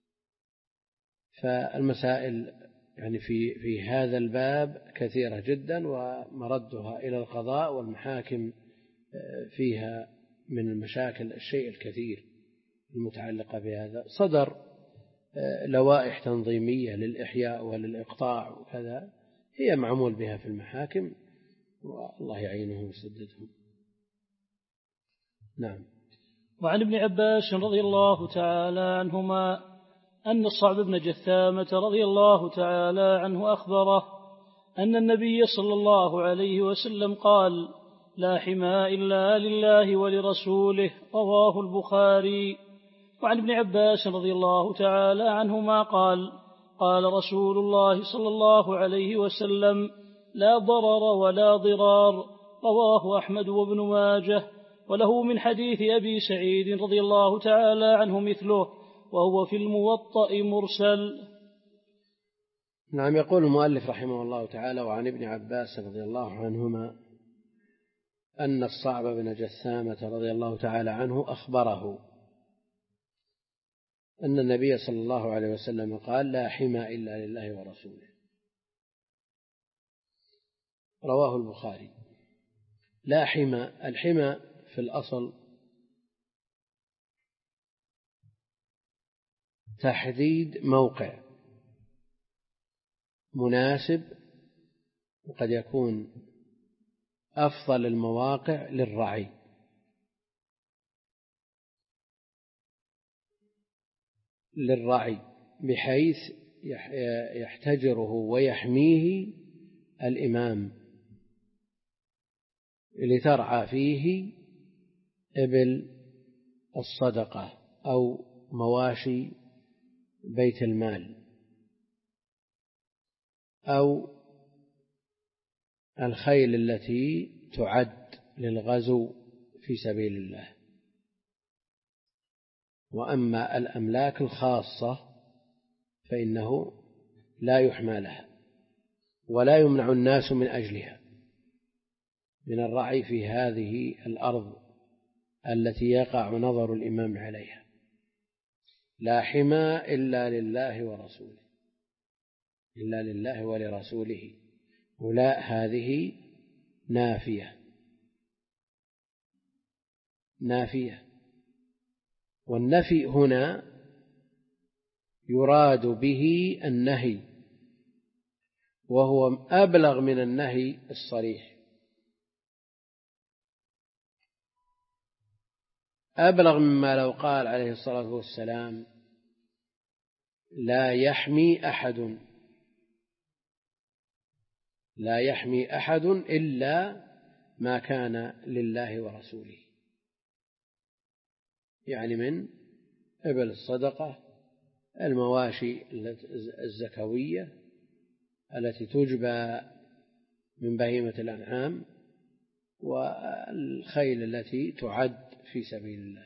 B: فالمسائل يعني في في هذا الباب كثيرة جدا، ومردها إلى القضاء والمحاكم فيها من المشاكل الشيء الكثير المتعلقة بهذا. صدر لوائح تنظيمية للإحياء وللإقطاع وكذا، هي معمول بها في المحاكم، والله يعينهم ويسددهم. نعم.
A: وعن ابن عباس رضي الله تعالى عنهما أن الصعب بن جثامة رضي الله تعالى عنه أخبره أن النبي صلى الله عليه وسلم قال: لا حماء إلا لله ولرسوله، رواه البخاري. وعن ابن عباس رضي الله تعالى عنهما قال: قال رسول الله صلى الله عليه وسلم: لا ضرر ولا ضرار، رواه أحمد وابن ماجه، وله من حديث أبي سعيد رضي الله تعالى عنه مثله، وهو في الموطأ مرسل.
B: نعم. يقول المؤلف رحمه الله تعالى: وعن ابن عباس رضي الله عنهما أن الصعب بن جثامة رضي الله تعالى عنه أخبره أن النبي صلى الله عليه وسلم قال: لا حمى إلا لله ورسوله، رواه البخاري. لا حمى، الحمى في الأصل تحديد موقع مناسب، وقد يكون أفضل المواقع للرعي، للرعي بحيث يحتجره ويحميه الإمام لترعى فيه إبل الصدقة أو مواشي بيت المال أو الخيل التي تعد للغزو في سبيل الله. وأما الأملاك الخاصة فإنه لا يحمى لها ولا يمنع الناس من أجلها من الرعي في هذه الأرض التي يقع نظر الإمام عليها. لا حمى إلا لله ورسوله، إلا لله ولرسوله، ولا هذه نافية نافية. والنفي هنا يراد به النهي، وهو أبلغ من النهي الصريح، أبلغ مما لو قال عليه الصلاة والسلام لا يحمي أحد لا يحمي أحد إلا ما كان لله ورسوله، يعني من إبل الصدقة، المواشي الزكوية التي تجبى من بهيمة الأنعام، والخيل التي تعد في سبيل الله.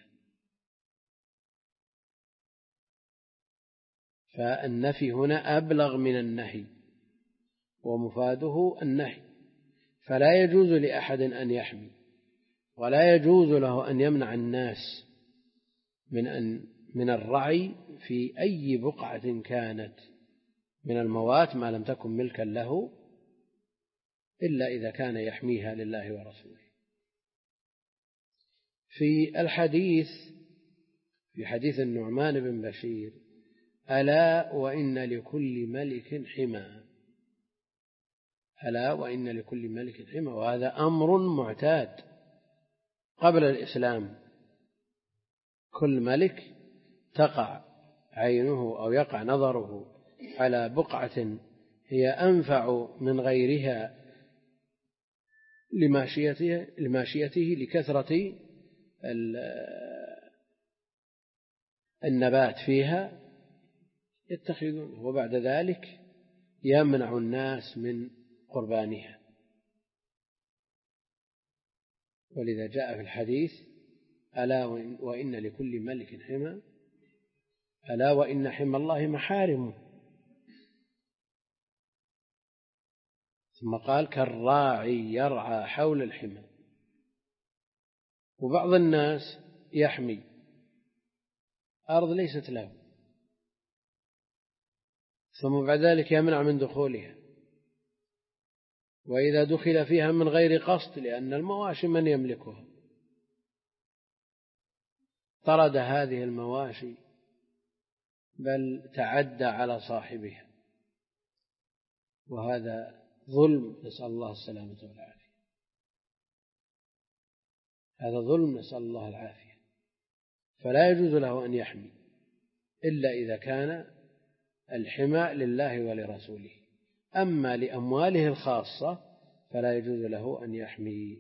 B: فالنفي هنا أبلغ من النهي، ومفاده النهي، فلا يجوز لأحد أن يحمي، ولا يجوز له أن يمنع الناس من أن من الرعي في أي بقعة كانت من الموات ما لم تكن ملكا له، إلا إذا كان يحميها لله ورسوله. في الحديث في حديث النعمان بن بشير: ألا وإن لكل ملك حمى، ألا وإن لكل ملك حمى. وهذا أمر معتاد قبل الإسلام، كل ملك تقع عينه أو يقع نظره على بقعة هي أنفع من غيرها لماشيته, لماشيته لكثرة النبات فيها، يتخذونه، وبعد ذلك يمنع الناس من قربانها. ولذا جاء في الحديث: ألا وإن لكل ملك حمى، ألا وإن حمى الله محارمه. ثم قال: كالراعي يرعى حول الحمى. وبعض الناس يحمي أرض ليست له، ثم بعد ذلك يمنع من دخولها، وإذا دخل فيها من غير قصد لأن المواشي من يملكها طرد هذه المواشي، بل تعدى على صاحبها، وهذا ظلم، نسأل الله السلامة والعافية. هذا ظلم، نسأل الله العافية. فلا يجوز له أن يحمي إلا إذا كان الحمى لله ولرسوله. أما لأمواله الخاصة فلا يجوز له أن يحمي.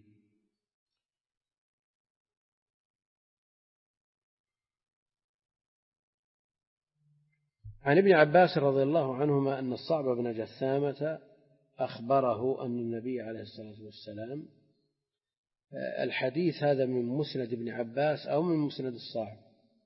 B: عن ابن عباس رضي الله عنهما أن الصعب بن جثامة أخبره أن النبي عليه الصلاة والسلام، الحديث هذا من مسند ابن عباس أو من مسند الصعب؟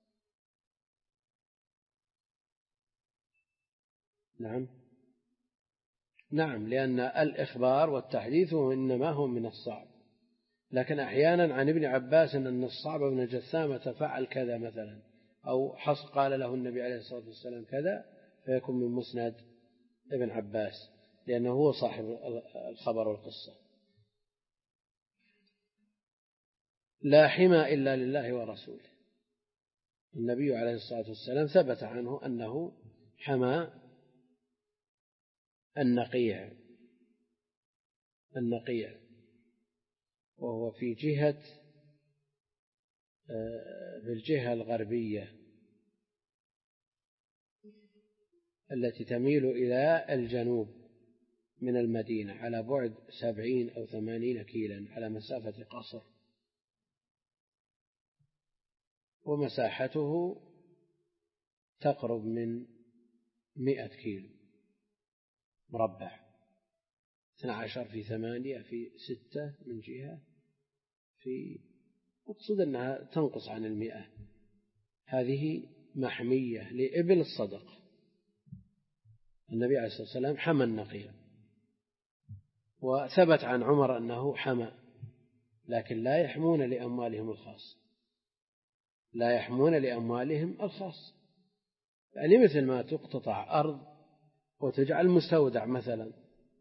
B: نعم نعم لأن الإخبار والتحديث إنما هو من الصعب، لكن أحيانا عن ابن عباس أن الصعب بن جثامة فعل كذا مثلا، أو حص قال له النبي عليه الصلاة والسلام كذا، فيكون من مسند ابن عباس لأنه هو صاحب الخبر والقصة. لا حمى إلا لله ورسوله. النبي عليه الصلاة والسلام ثبت عنه أنه حمى النقيع النقيع وهو في جهة في الجهة الغربية التي تميل إلى الجنوب من المدينة على بعد سبعين أو ثمانين كيلا على مسافة قصر، ومساحته تقرب من مئة كيلو مربع، اثنى عشر في ثمانية في ستة من جهة، في أقصد أنها تنقص عن المئة. هذه محمية لإبل الصدقة. النبي عليه الصلاة والسلام حمى النقيع، وثبت عن عمر أنه حمى، لكن لا يحمون لأموالهم الخاصة، لا يحمون لأموالهم الخاصة، يعني مثل ما تقتطع أرض وتجعل مستودع مثلا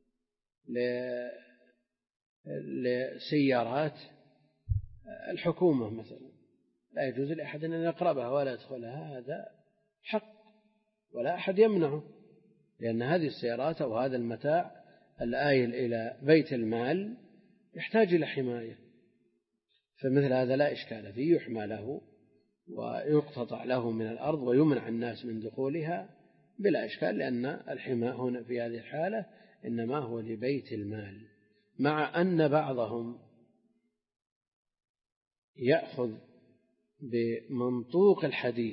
B: لسيارات الحكومة مثلا، لا يجوز لأحد أن يقربها ولا يدخلها، هذا حق ولا أحد يمنعه، لأن هذه السيارات أو هذا المتاع الآيل إلى بيت المال يحتاج إلى حماية، فمثل هذا لا إشكال فيه، يحمى له ويقتطع له من الأرض ويمنع الناس من دخولها بلا إشكال، لأن الحماية هنا في هذه الحالة إنما هو لبيت المال، مع أن بعضهم يأخذ بمنطوق الحديث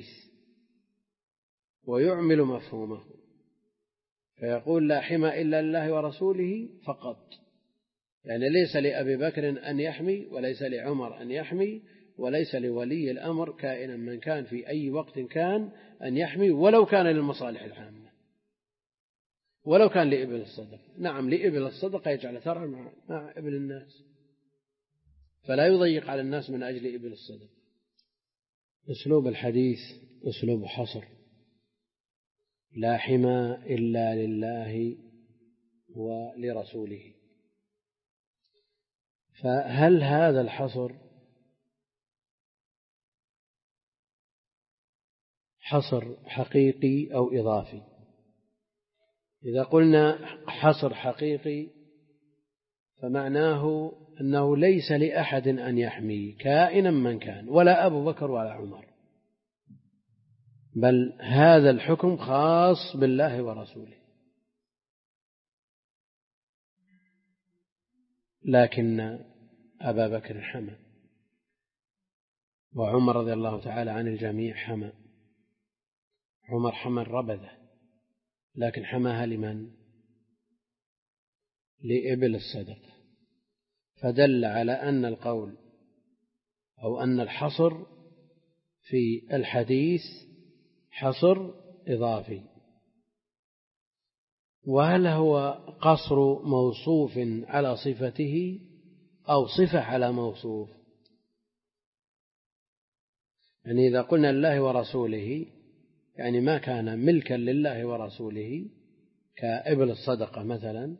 B: ويعمل مفهومه فيقول لا حمى إلا لله ورسوله فقط، يعني ليس لأبي بكر أن يحمي، وليس لعمر أن يحمي، وليس لولي الأمر كائنا من كان في أي وقت كان أن يحمي، ولو كان للمصالح العامة، ولو كان لإبل الصدقة. نعم لإبل الصدقة يجعل ترعى مع, مع إبل الناس، فلا يضيق على الناس من أجل إبل الصدقة. أسلوب الحديث أسلوب حصر، لا حمى إلا لله ولرسوله. فهل هذا الحصر حصر حقيقي أو إضافي؟ إذا قلنا حصر حقيقي فمعناه أنه ليس لأحد أن يحمي كائنا من كان، ولا أبو بكر ولا عمر، بل هذا الحكم خاص بالله ورسوله. لكن أبا بكر حمى، وعمر رضي الله تعالى عن الجميع حمى. عمر حمى الربذة، لكن حماها لمن؟ لإبل الصدقة، فدل على أن القول أو أن الحصر في الحديث حصر إضافي. وهل هو قصر موصوف على صفته أو صفة على موصوف؟ يعني إذا قلنا لله ورسوله يعني ما كان ملكا لله ورسوله كإبل الصدقة مثلا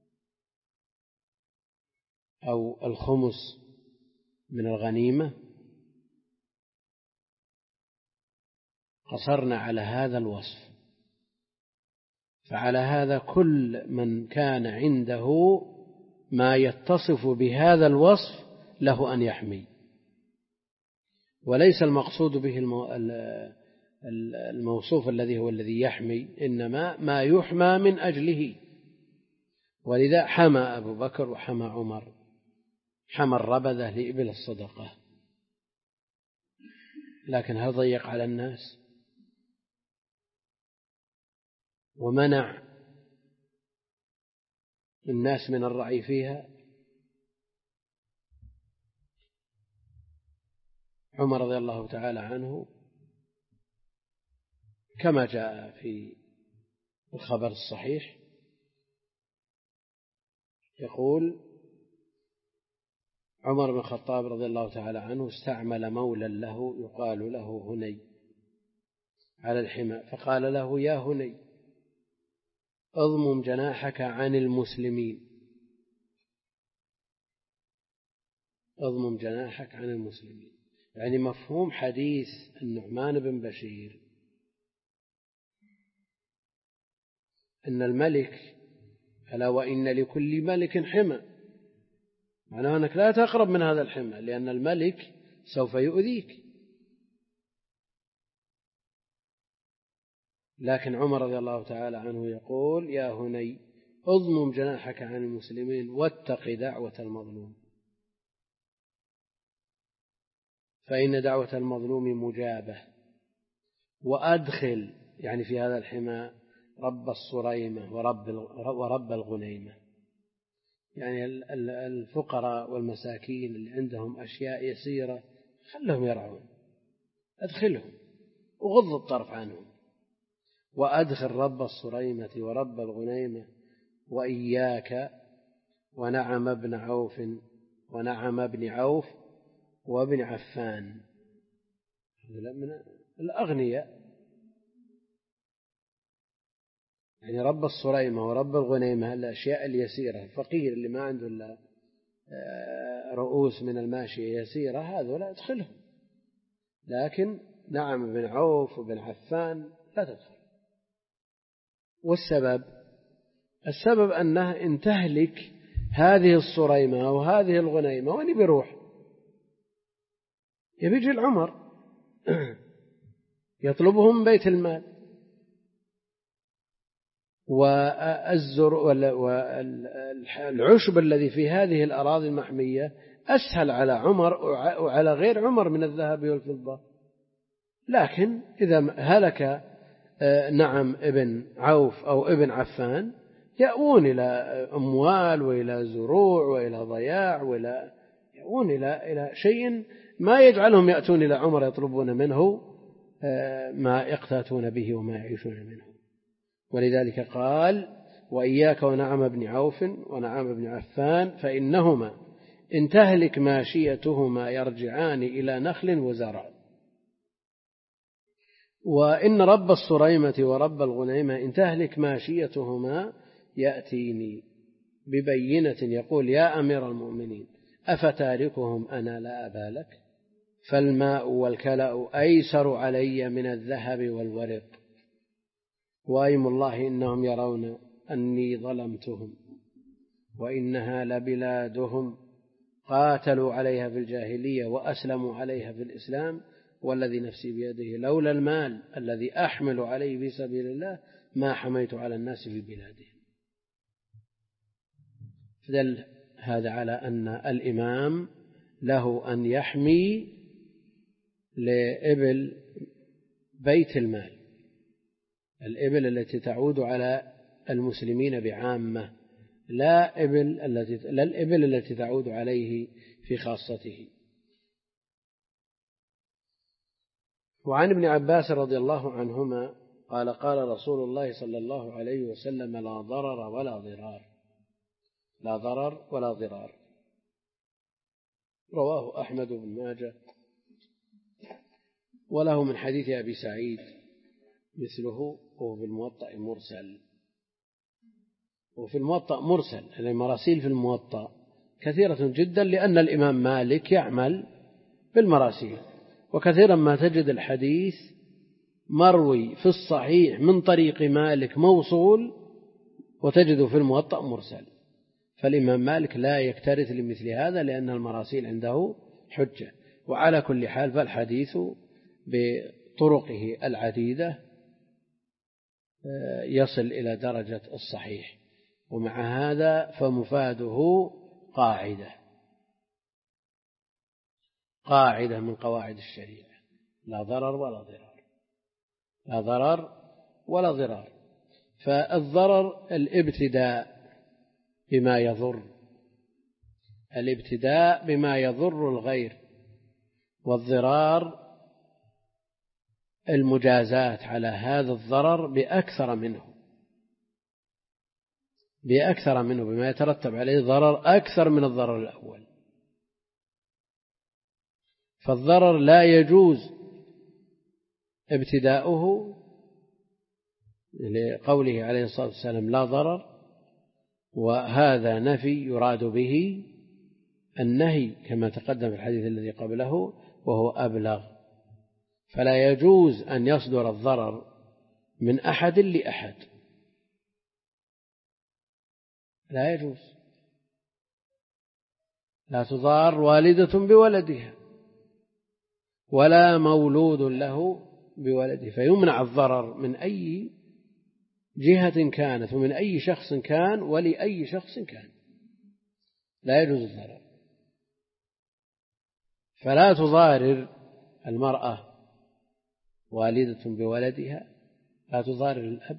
B: أو الخمس من الغنيمة، قصرنا على هذا الوصف. فعلى هذا كل من كان عنده ما يتصف بهذا الوصف له أن يحمي، وليس المقصود به الموصوف الذي هو الذي يحمي، إنما ما يحمى من أجله. ولذا حمى أبو بكر وحمى عمر، حمى الربذة لإبل الصدقة، لكن هل ضيق على الناس ومنع الناس من الرعي فيها؟ عمر رضي الله تعالى عنه كما جاء في الخبر الصحيح يقول عمر بن الخطاب رضي الله تعالى عنه استعمل مولا له يقال له هني على الحمى، فقال له يا هني اضمم جناحك عن المسلمين، اضمم جناحك عن المسلمين. يعني مفهوم حديث النعمان بن بشير أن الملك ألا وإن لكل ملك حمى، معناه أنك لا تقرب من هذا الحمى لأن الملك سوف يؤذيك. لكن عمر رضي الله تعالى عنه يقول يا هني اضمم جناحك عن المسلمين واتق دعوة المظلوم، فإن دعوة المظلوم مجابة. وأدخل يعني في هذا الحمى رب الصريمة ورب ورب الغنيمة، يعني الفقراء والمساكين اللي عندهم أشياء يسيرة خلهم يرعون، أدخلهم وغض الطرف عنهم. وأدخل رب الصريمة ورب الغنيمة وإياك ونعم ابن عوف ونعم ابن عوف وابن عفان، من الأغنياء، يعني رب الصريمة ورب الغنيمة الأشياء اليسيرة، الفقير اللي ما عنده إلا رؤوس من الماشية يسيرة هذا لا يدخلهم، لكن نعم بن عوف وبن عفان لا تدخل. والسبب السبب أنه إن تهلك هذه الصريمة وهذه الغنيمة وين بيروح؟ يبيجي العمر يطلبهم من بيت المال، والزر والعشب الذي في هذه الأراضي المحمية أسهل على عمر وعلى غير عمر من الذهب والفضة. لكن إذا هلك نعم ابن عوف أو ابن عفان يأوون إلى أموال وإلى زروع وإلى ضياع وإلى يأوون إلى إلى شيء ما يجعلهم يأتون إلى عمر يطلبون منه ما يقتاتون به وما يعيشون منه. ولذلك قال وإياك ونعم ابن عوف ونعم ابن عفان فإنهما إن تهلك ماشيتهما يرجعان إلى نخل وزرع. وإن رب الصريمة ورب الغنيمة إن تهلك ماشيتهما يأتيني ببينة يقول يا أمير المؤمنين أفتاركهم أنا لا أبالك، فالماء والكلأ أيسر علي من الذهب والورق، وأيم الله إنهم يرون أني ظلمتهم وإنها لبلادهم قاتلوا عليها في الجاهلية وأسلموا عليها في الإسلام، والذي نفسي بيده لولا المال الذي أحمل عليه في سبيل الله ما حميت على الناس في بلادهم. فدل هذا على أن الإمام له أن يحمي لإبل بيت المال، الإبل التي تعود على المسلمين بعامة، لا إبل التي لا الإبل التي تعود عليه في خاصته. وعن ابن عباس رضي الله عنهما قال قال رسول الله صلى الله عليه وسلم لا ضرر ولا ضرار، لا ضرر ولا ضرار، رواه أحمد بن ماجه، وله من حديث أبي سعيد مثله، وهو في الموطأ مرسل، وفي الموطأ مرسل، المراسيل في الموطأ كثيرة جدا لأن الإمام مالك يعمل بالمراسيل، وكثيرا ما تجد الحديث مروي في الصحيح من طريق مالك موصول وتجده في الموطأ مرسل، فالإمام مالك لا يكترث لمثل هذا لأن المراسيل عنده حجة. وعلى كل حال فالحديث بطرقه العديدة يصل إلى درجة الصحيح، ومع هذا فمفاده قاعدة قاعدة من قواعد الشريعة، لا ضرر ولا ضرار، لا ضرر ولا ضرار. فالضرر الابتداء بما يضر، الابتداء بما يضر الغير، والضرار المجازات على هذا الضرر بأكثر منه بأكثر منه بما يترتب عليه ضرر أكثر من الضرر الأول. فالضرر لا يجوز ابتداؤه لقوله عليه الصلاة والسلام لا ضرر، وهذا نفي يراد به النهي كما تقدم في الحديث الذي قبله، وهو أبلغ. فلا يجوز أن يصدر الضرر من أحد لأحد، لا يجوز. لا تضار والدة بولدها ولا مولود له بولده، فيمنع الضرر من أي جهة كانت ومن أي شخص كان ولأي شخص كان، لا يجوز الضرر. فلا تضارر المرأة والدة بولدها، لا تضارر الأب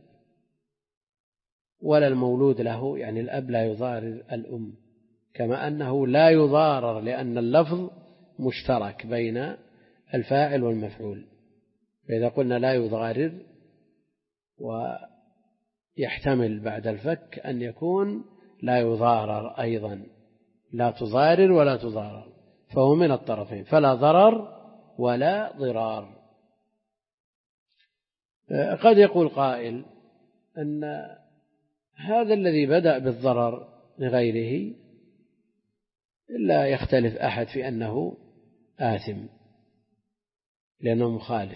B: ولا المولود له، يعني الأب لا يضارر الأم، كما أنه لا يضارر لأن اللفظ مشترك بين الفاعل والمفعول. فإذا قلنا لا يضارر ويحتمل بعد الفك أن يكون لا يضارر أيضا، لا تضارر ولا تضارر، فهو من الطرفين، فلا ضرر ولا ضرار. قد يقول قائل أن هذا الذي بدأ بالضرر لغيره لا يختلف أحد في أنه آثم لأنه مخالف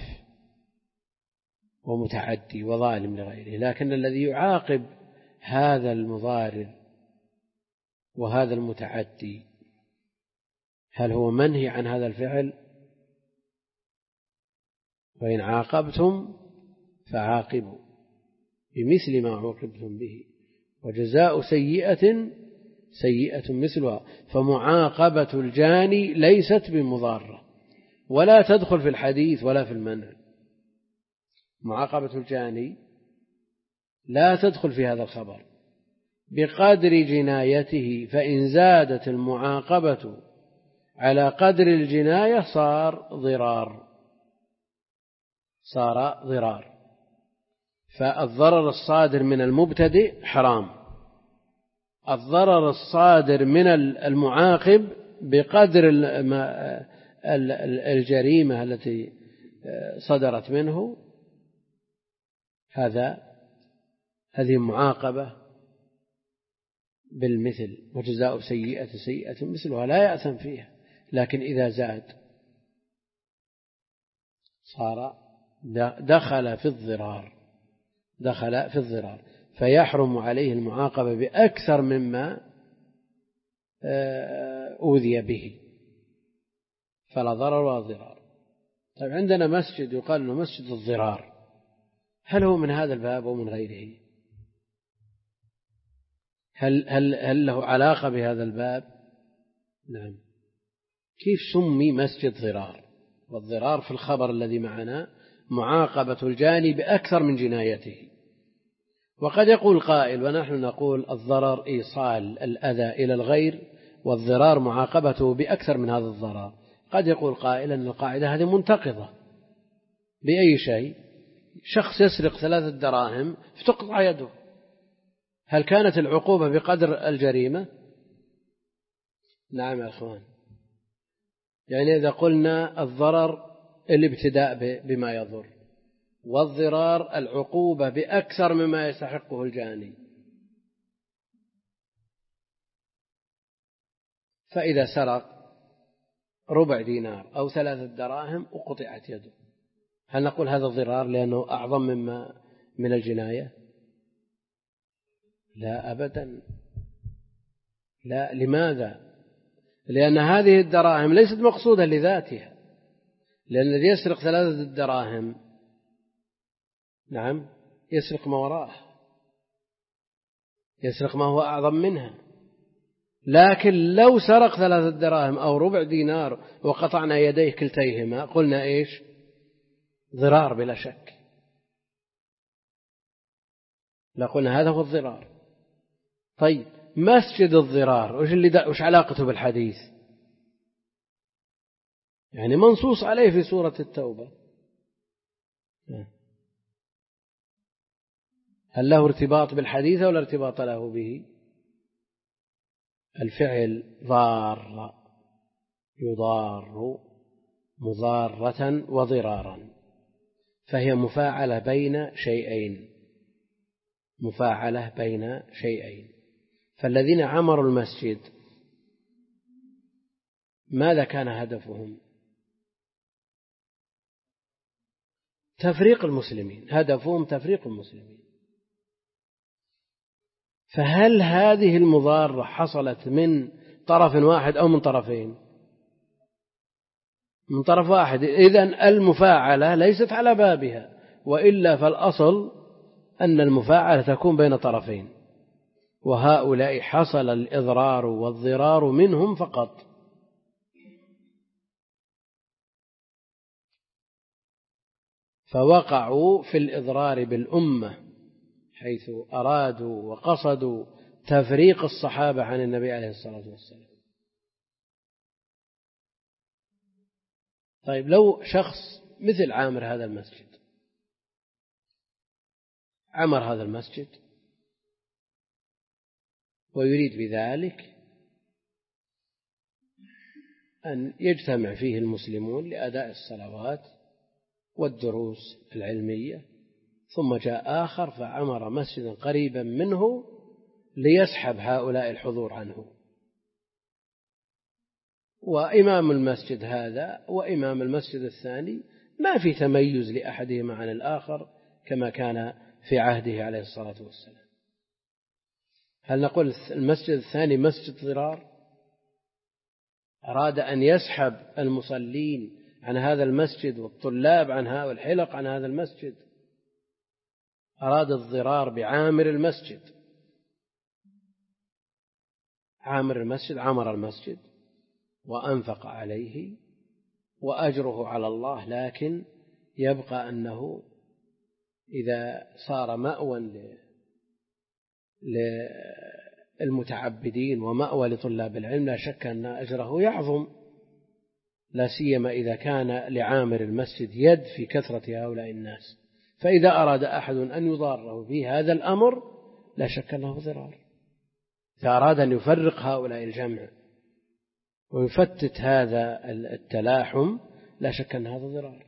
B: ومتعدي وظالم لغيره، لكن الذي يعاقب هذا المضارر وهذا المتعدي هل هو منهي عن هذا الفعل؟ وإن عاقبتم فعاقبوا بمثل ما عوقبتم به وجزاء سيئة سيئة مثلها. فمعاقبة الجاني ليست بمضارة ولا تدخل في الحديث ولا في المنع. معاقبة الجاني لا تدخل في هذا الخبر بقدر جنايته، فإن زادت المعاقبة على قدر الجناية صار ضرار صار ضرار. فالضرر الصادر من المبتدئ حرام، الضرر الصادر من المعاقب بقدر الجريمة التي صدرت منه هذا هذه معاقبة بالمثل، وجزاء سيئة سيئة مثلها، لا يأثم فيها. لكن إذا زاد صار دخل في الضرار دخل في الضرار فيحرم عليه المعاقبة بأكثر مما أوذي به، فلا ضرر ولا ضرار. طيب عندنا مسجد يقال له مسجد الضرار، هل هو من هذا الباب أو من غيره؟ هل, هل, هل له علاقة بهذا الباب؟ نعم. كيف سمي مسجد ضرار؟ والضرار في الخبر الذي معنا معاقبة الجاني بأكثر من جنايته. وقد يقول قائل ونحن نقول الضرر إيصال الأذى إلى الغير والضرار معاقبته بأكثر من هذا الضرر. قد يقول قائل أن القاعدة هذه منتقضة بأي شيء؟ شخص يسرق ثلاثة دراهم فتقطع يده، هل كانت العقوبة بقدر الجريمة؟ نعم يا أخوان. يعني إذا قلنا الضرر الابتداء بما يضر والضرار العقوبة بأكثر مما يستحقه الجاني، فإذا سرق ربع دينار أو ثلاثة دراهم وقطعت يده، هل نقول هذا ضرار لأنه أعظم مما من الجناية؟ لا أبدا، لا. لماذا؟ لأن هذه الدراهم ليست مقصودة لذاتها، لأن الذي يسرق ثلاثة الدراهم نعم يسرق ما وراءه، يسرق ما هو أعظم منها. لكن لو سرق ثلاثة دراهم أو ربع دينار وقطعنا يديه كلتيهما قلنا إيش؟ ضرار بلا شك، لا قلنا هذا هو الضرار. طيب مسجد الضرار وش اللي وش علاقته بالحديث؟ يعني منصوص عليه في سورة التوبة، هل له ارتباط بالحديث ولا ارتباط له به؟ الفعل ضار يضار مضارة وضرارا، فهي مفاعلة بين شيئين مفاعلة بين شيئين. فالذين عمروا المسجد ماذا كان هدفهم؟ تفريق المسلمين، هدفهم تفريق المسلمين. فهل هذه المضارة حصلت من طرف واحد أو من طرفين؟ من طرف واحد. إذن المفاعلة ليست على بابها، وإلا فالأصل أن المفاعلة تكون بين طرفين، وهؤلاء حصل الإضرار والضرار منهم فقط. فوقعوا في الإضرار بالأمة حيث أرادوا وقصدوا تفريق الصحابة عن النبي عليه الصلاة والسلام. طيب لو شخص مثل عامر هذا المسجد عمر هذا المسجد ويريد بذلك أن يجتمع فيه المسلمون لأداء الصلوات والدروس العلمية، ثم جاء آخر فعمر مسجدا قريبا منه ليسحب هؤلاء الحضور عنه، وإمام المسجد هذا وإمام المسجد الثاني ما في تميز لأحدهما عن الآخر كما كان في عهده عليه الصلاة والسلام. هل نقول المسجد الثاني مسجد ضرار؟ أراد أن يسحب المصلين عن هذا المسجد والطلاب عن هذا والحلق عن هذا المسجد، أراد الضرار بعامر المسجد. عامر المسجد عمر المسجد وأنفق عليه وأجره على الله، لكن يبقى أنه إذا صار مأوى للمتعبدين ومأوى لطلاب العلم لا شك أن أجره يعظم، لا سيما إذا كان لعامر المسجد يد في كثرة هؤلاء الناس. فإذا أراد أحد أن يضاره في هذا الأمر لا شك أنه ضرار. إذا أراد أن يفرق هؤلاء الجمع ويفتت هذا التلاحم لا شك أن هذا ضرار،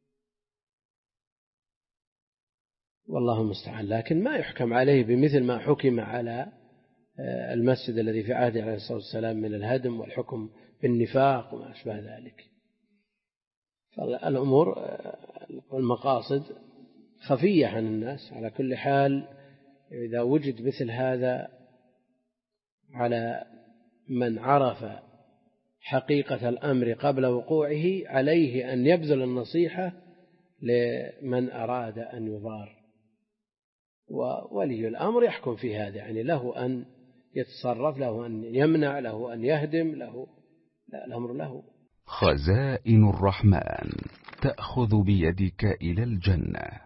B: والله المستعان. لكن ما يحكم عليه بمثل ما حكم على المسجد الذي في عهده عليه الصلاة والسلام من الهدم والحكم بالنفاق وما أشبه ذلك. فالأمور والمقاصد خفية عن الناس. على كل حال إذا وجد مثل هذا على من عرف حقيقة الأمر قبل وقوعه عليه أن يبذل النصيحة لمن أراد أن يضار، وولي الأمر يحكم في هذا، يعني له أن يتصرف، له أن يمنع، له أن يهدم، له لا الأمر له.
C: خزائن الرحمن تأخذ بيدك إلى الجنة.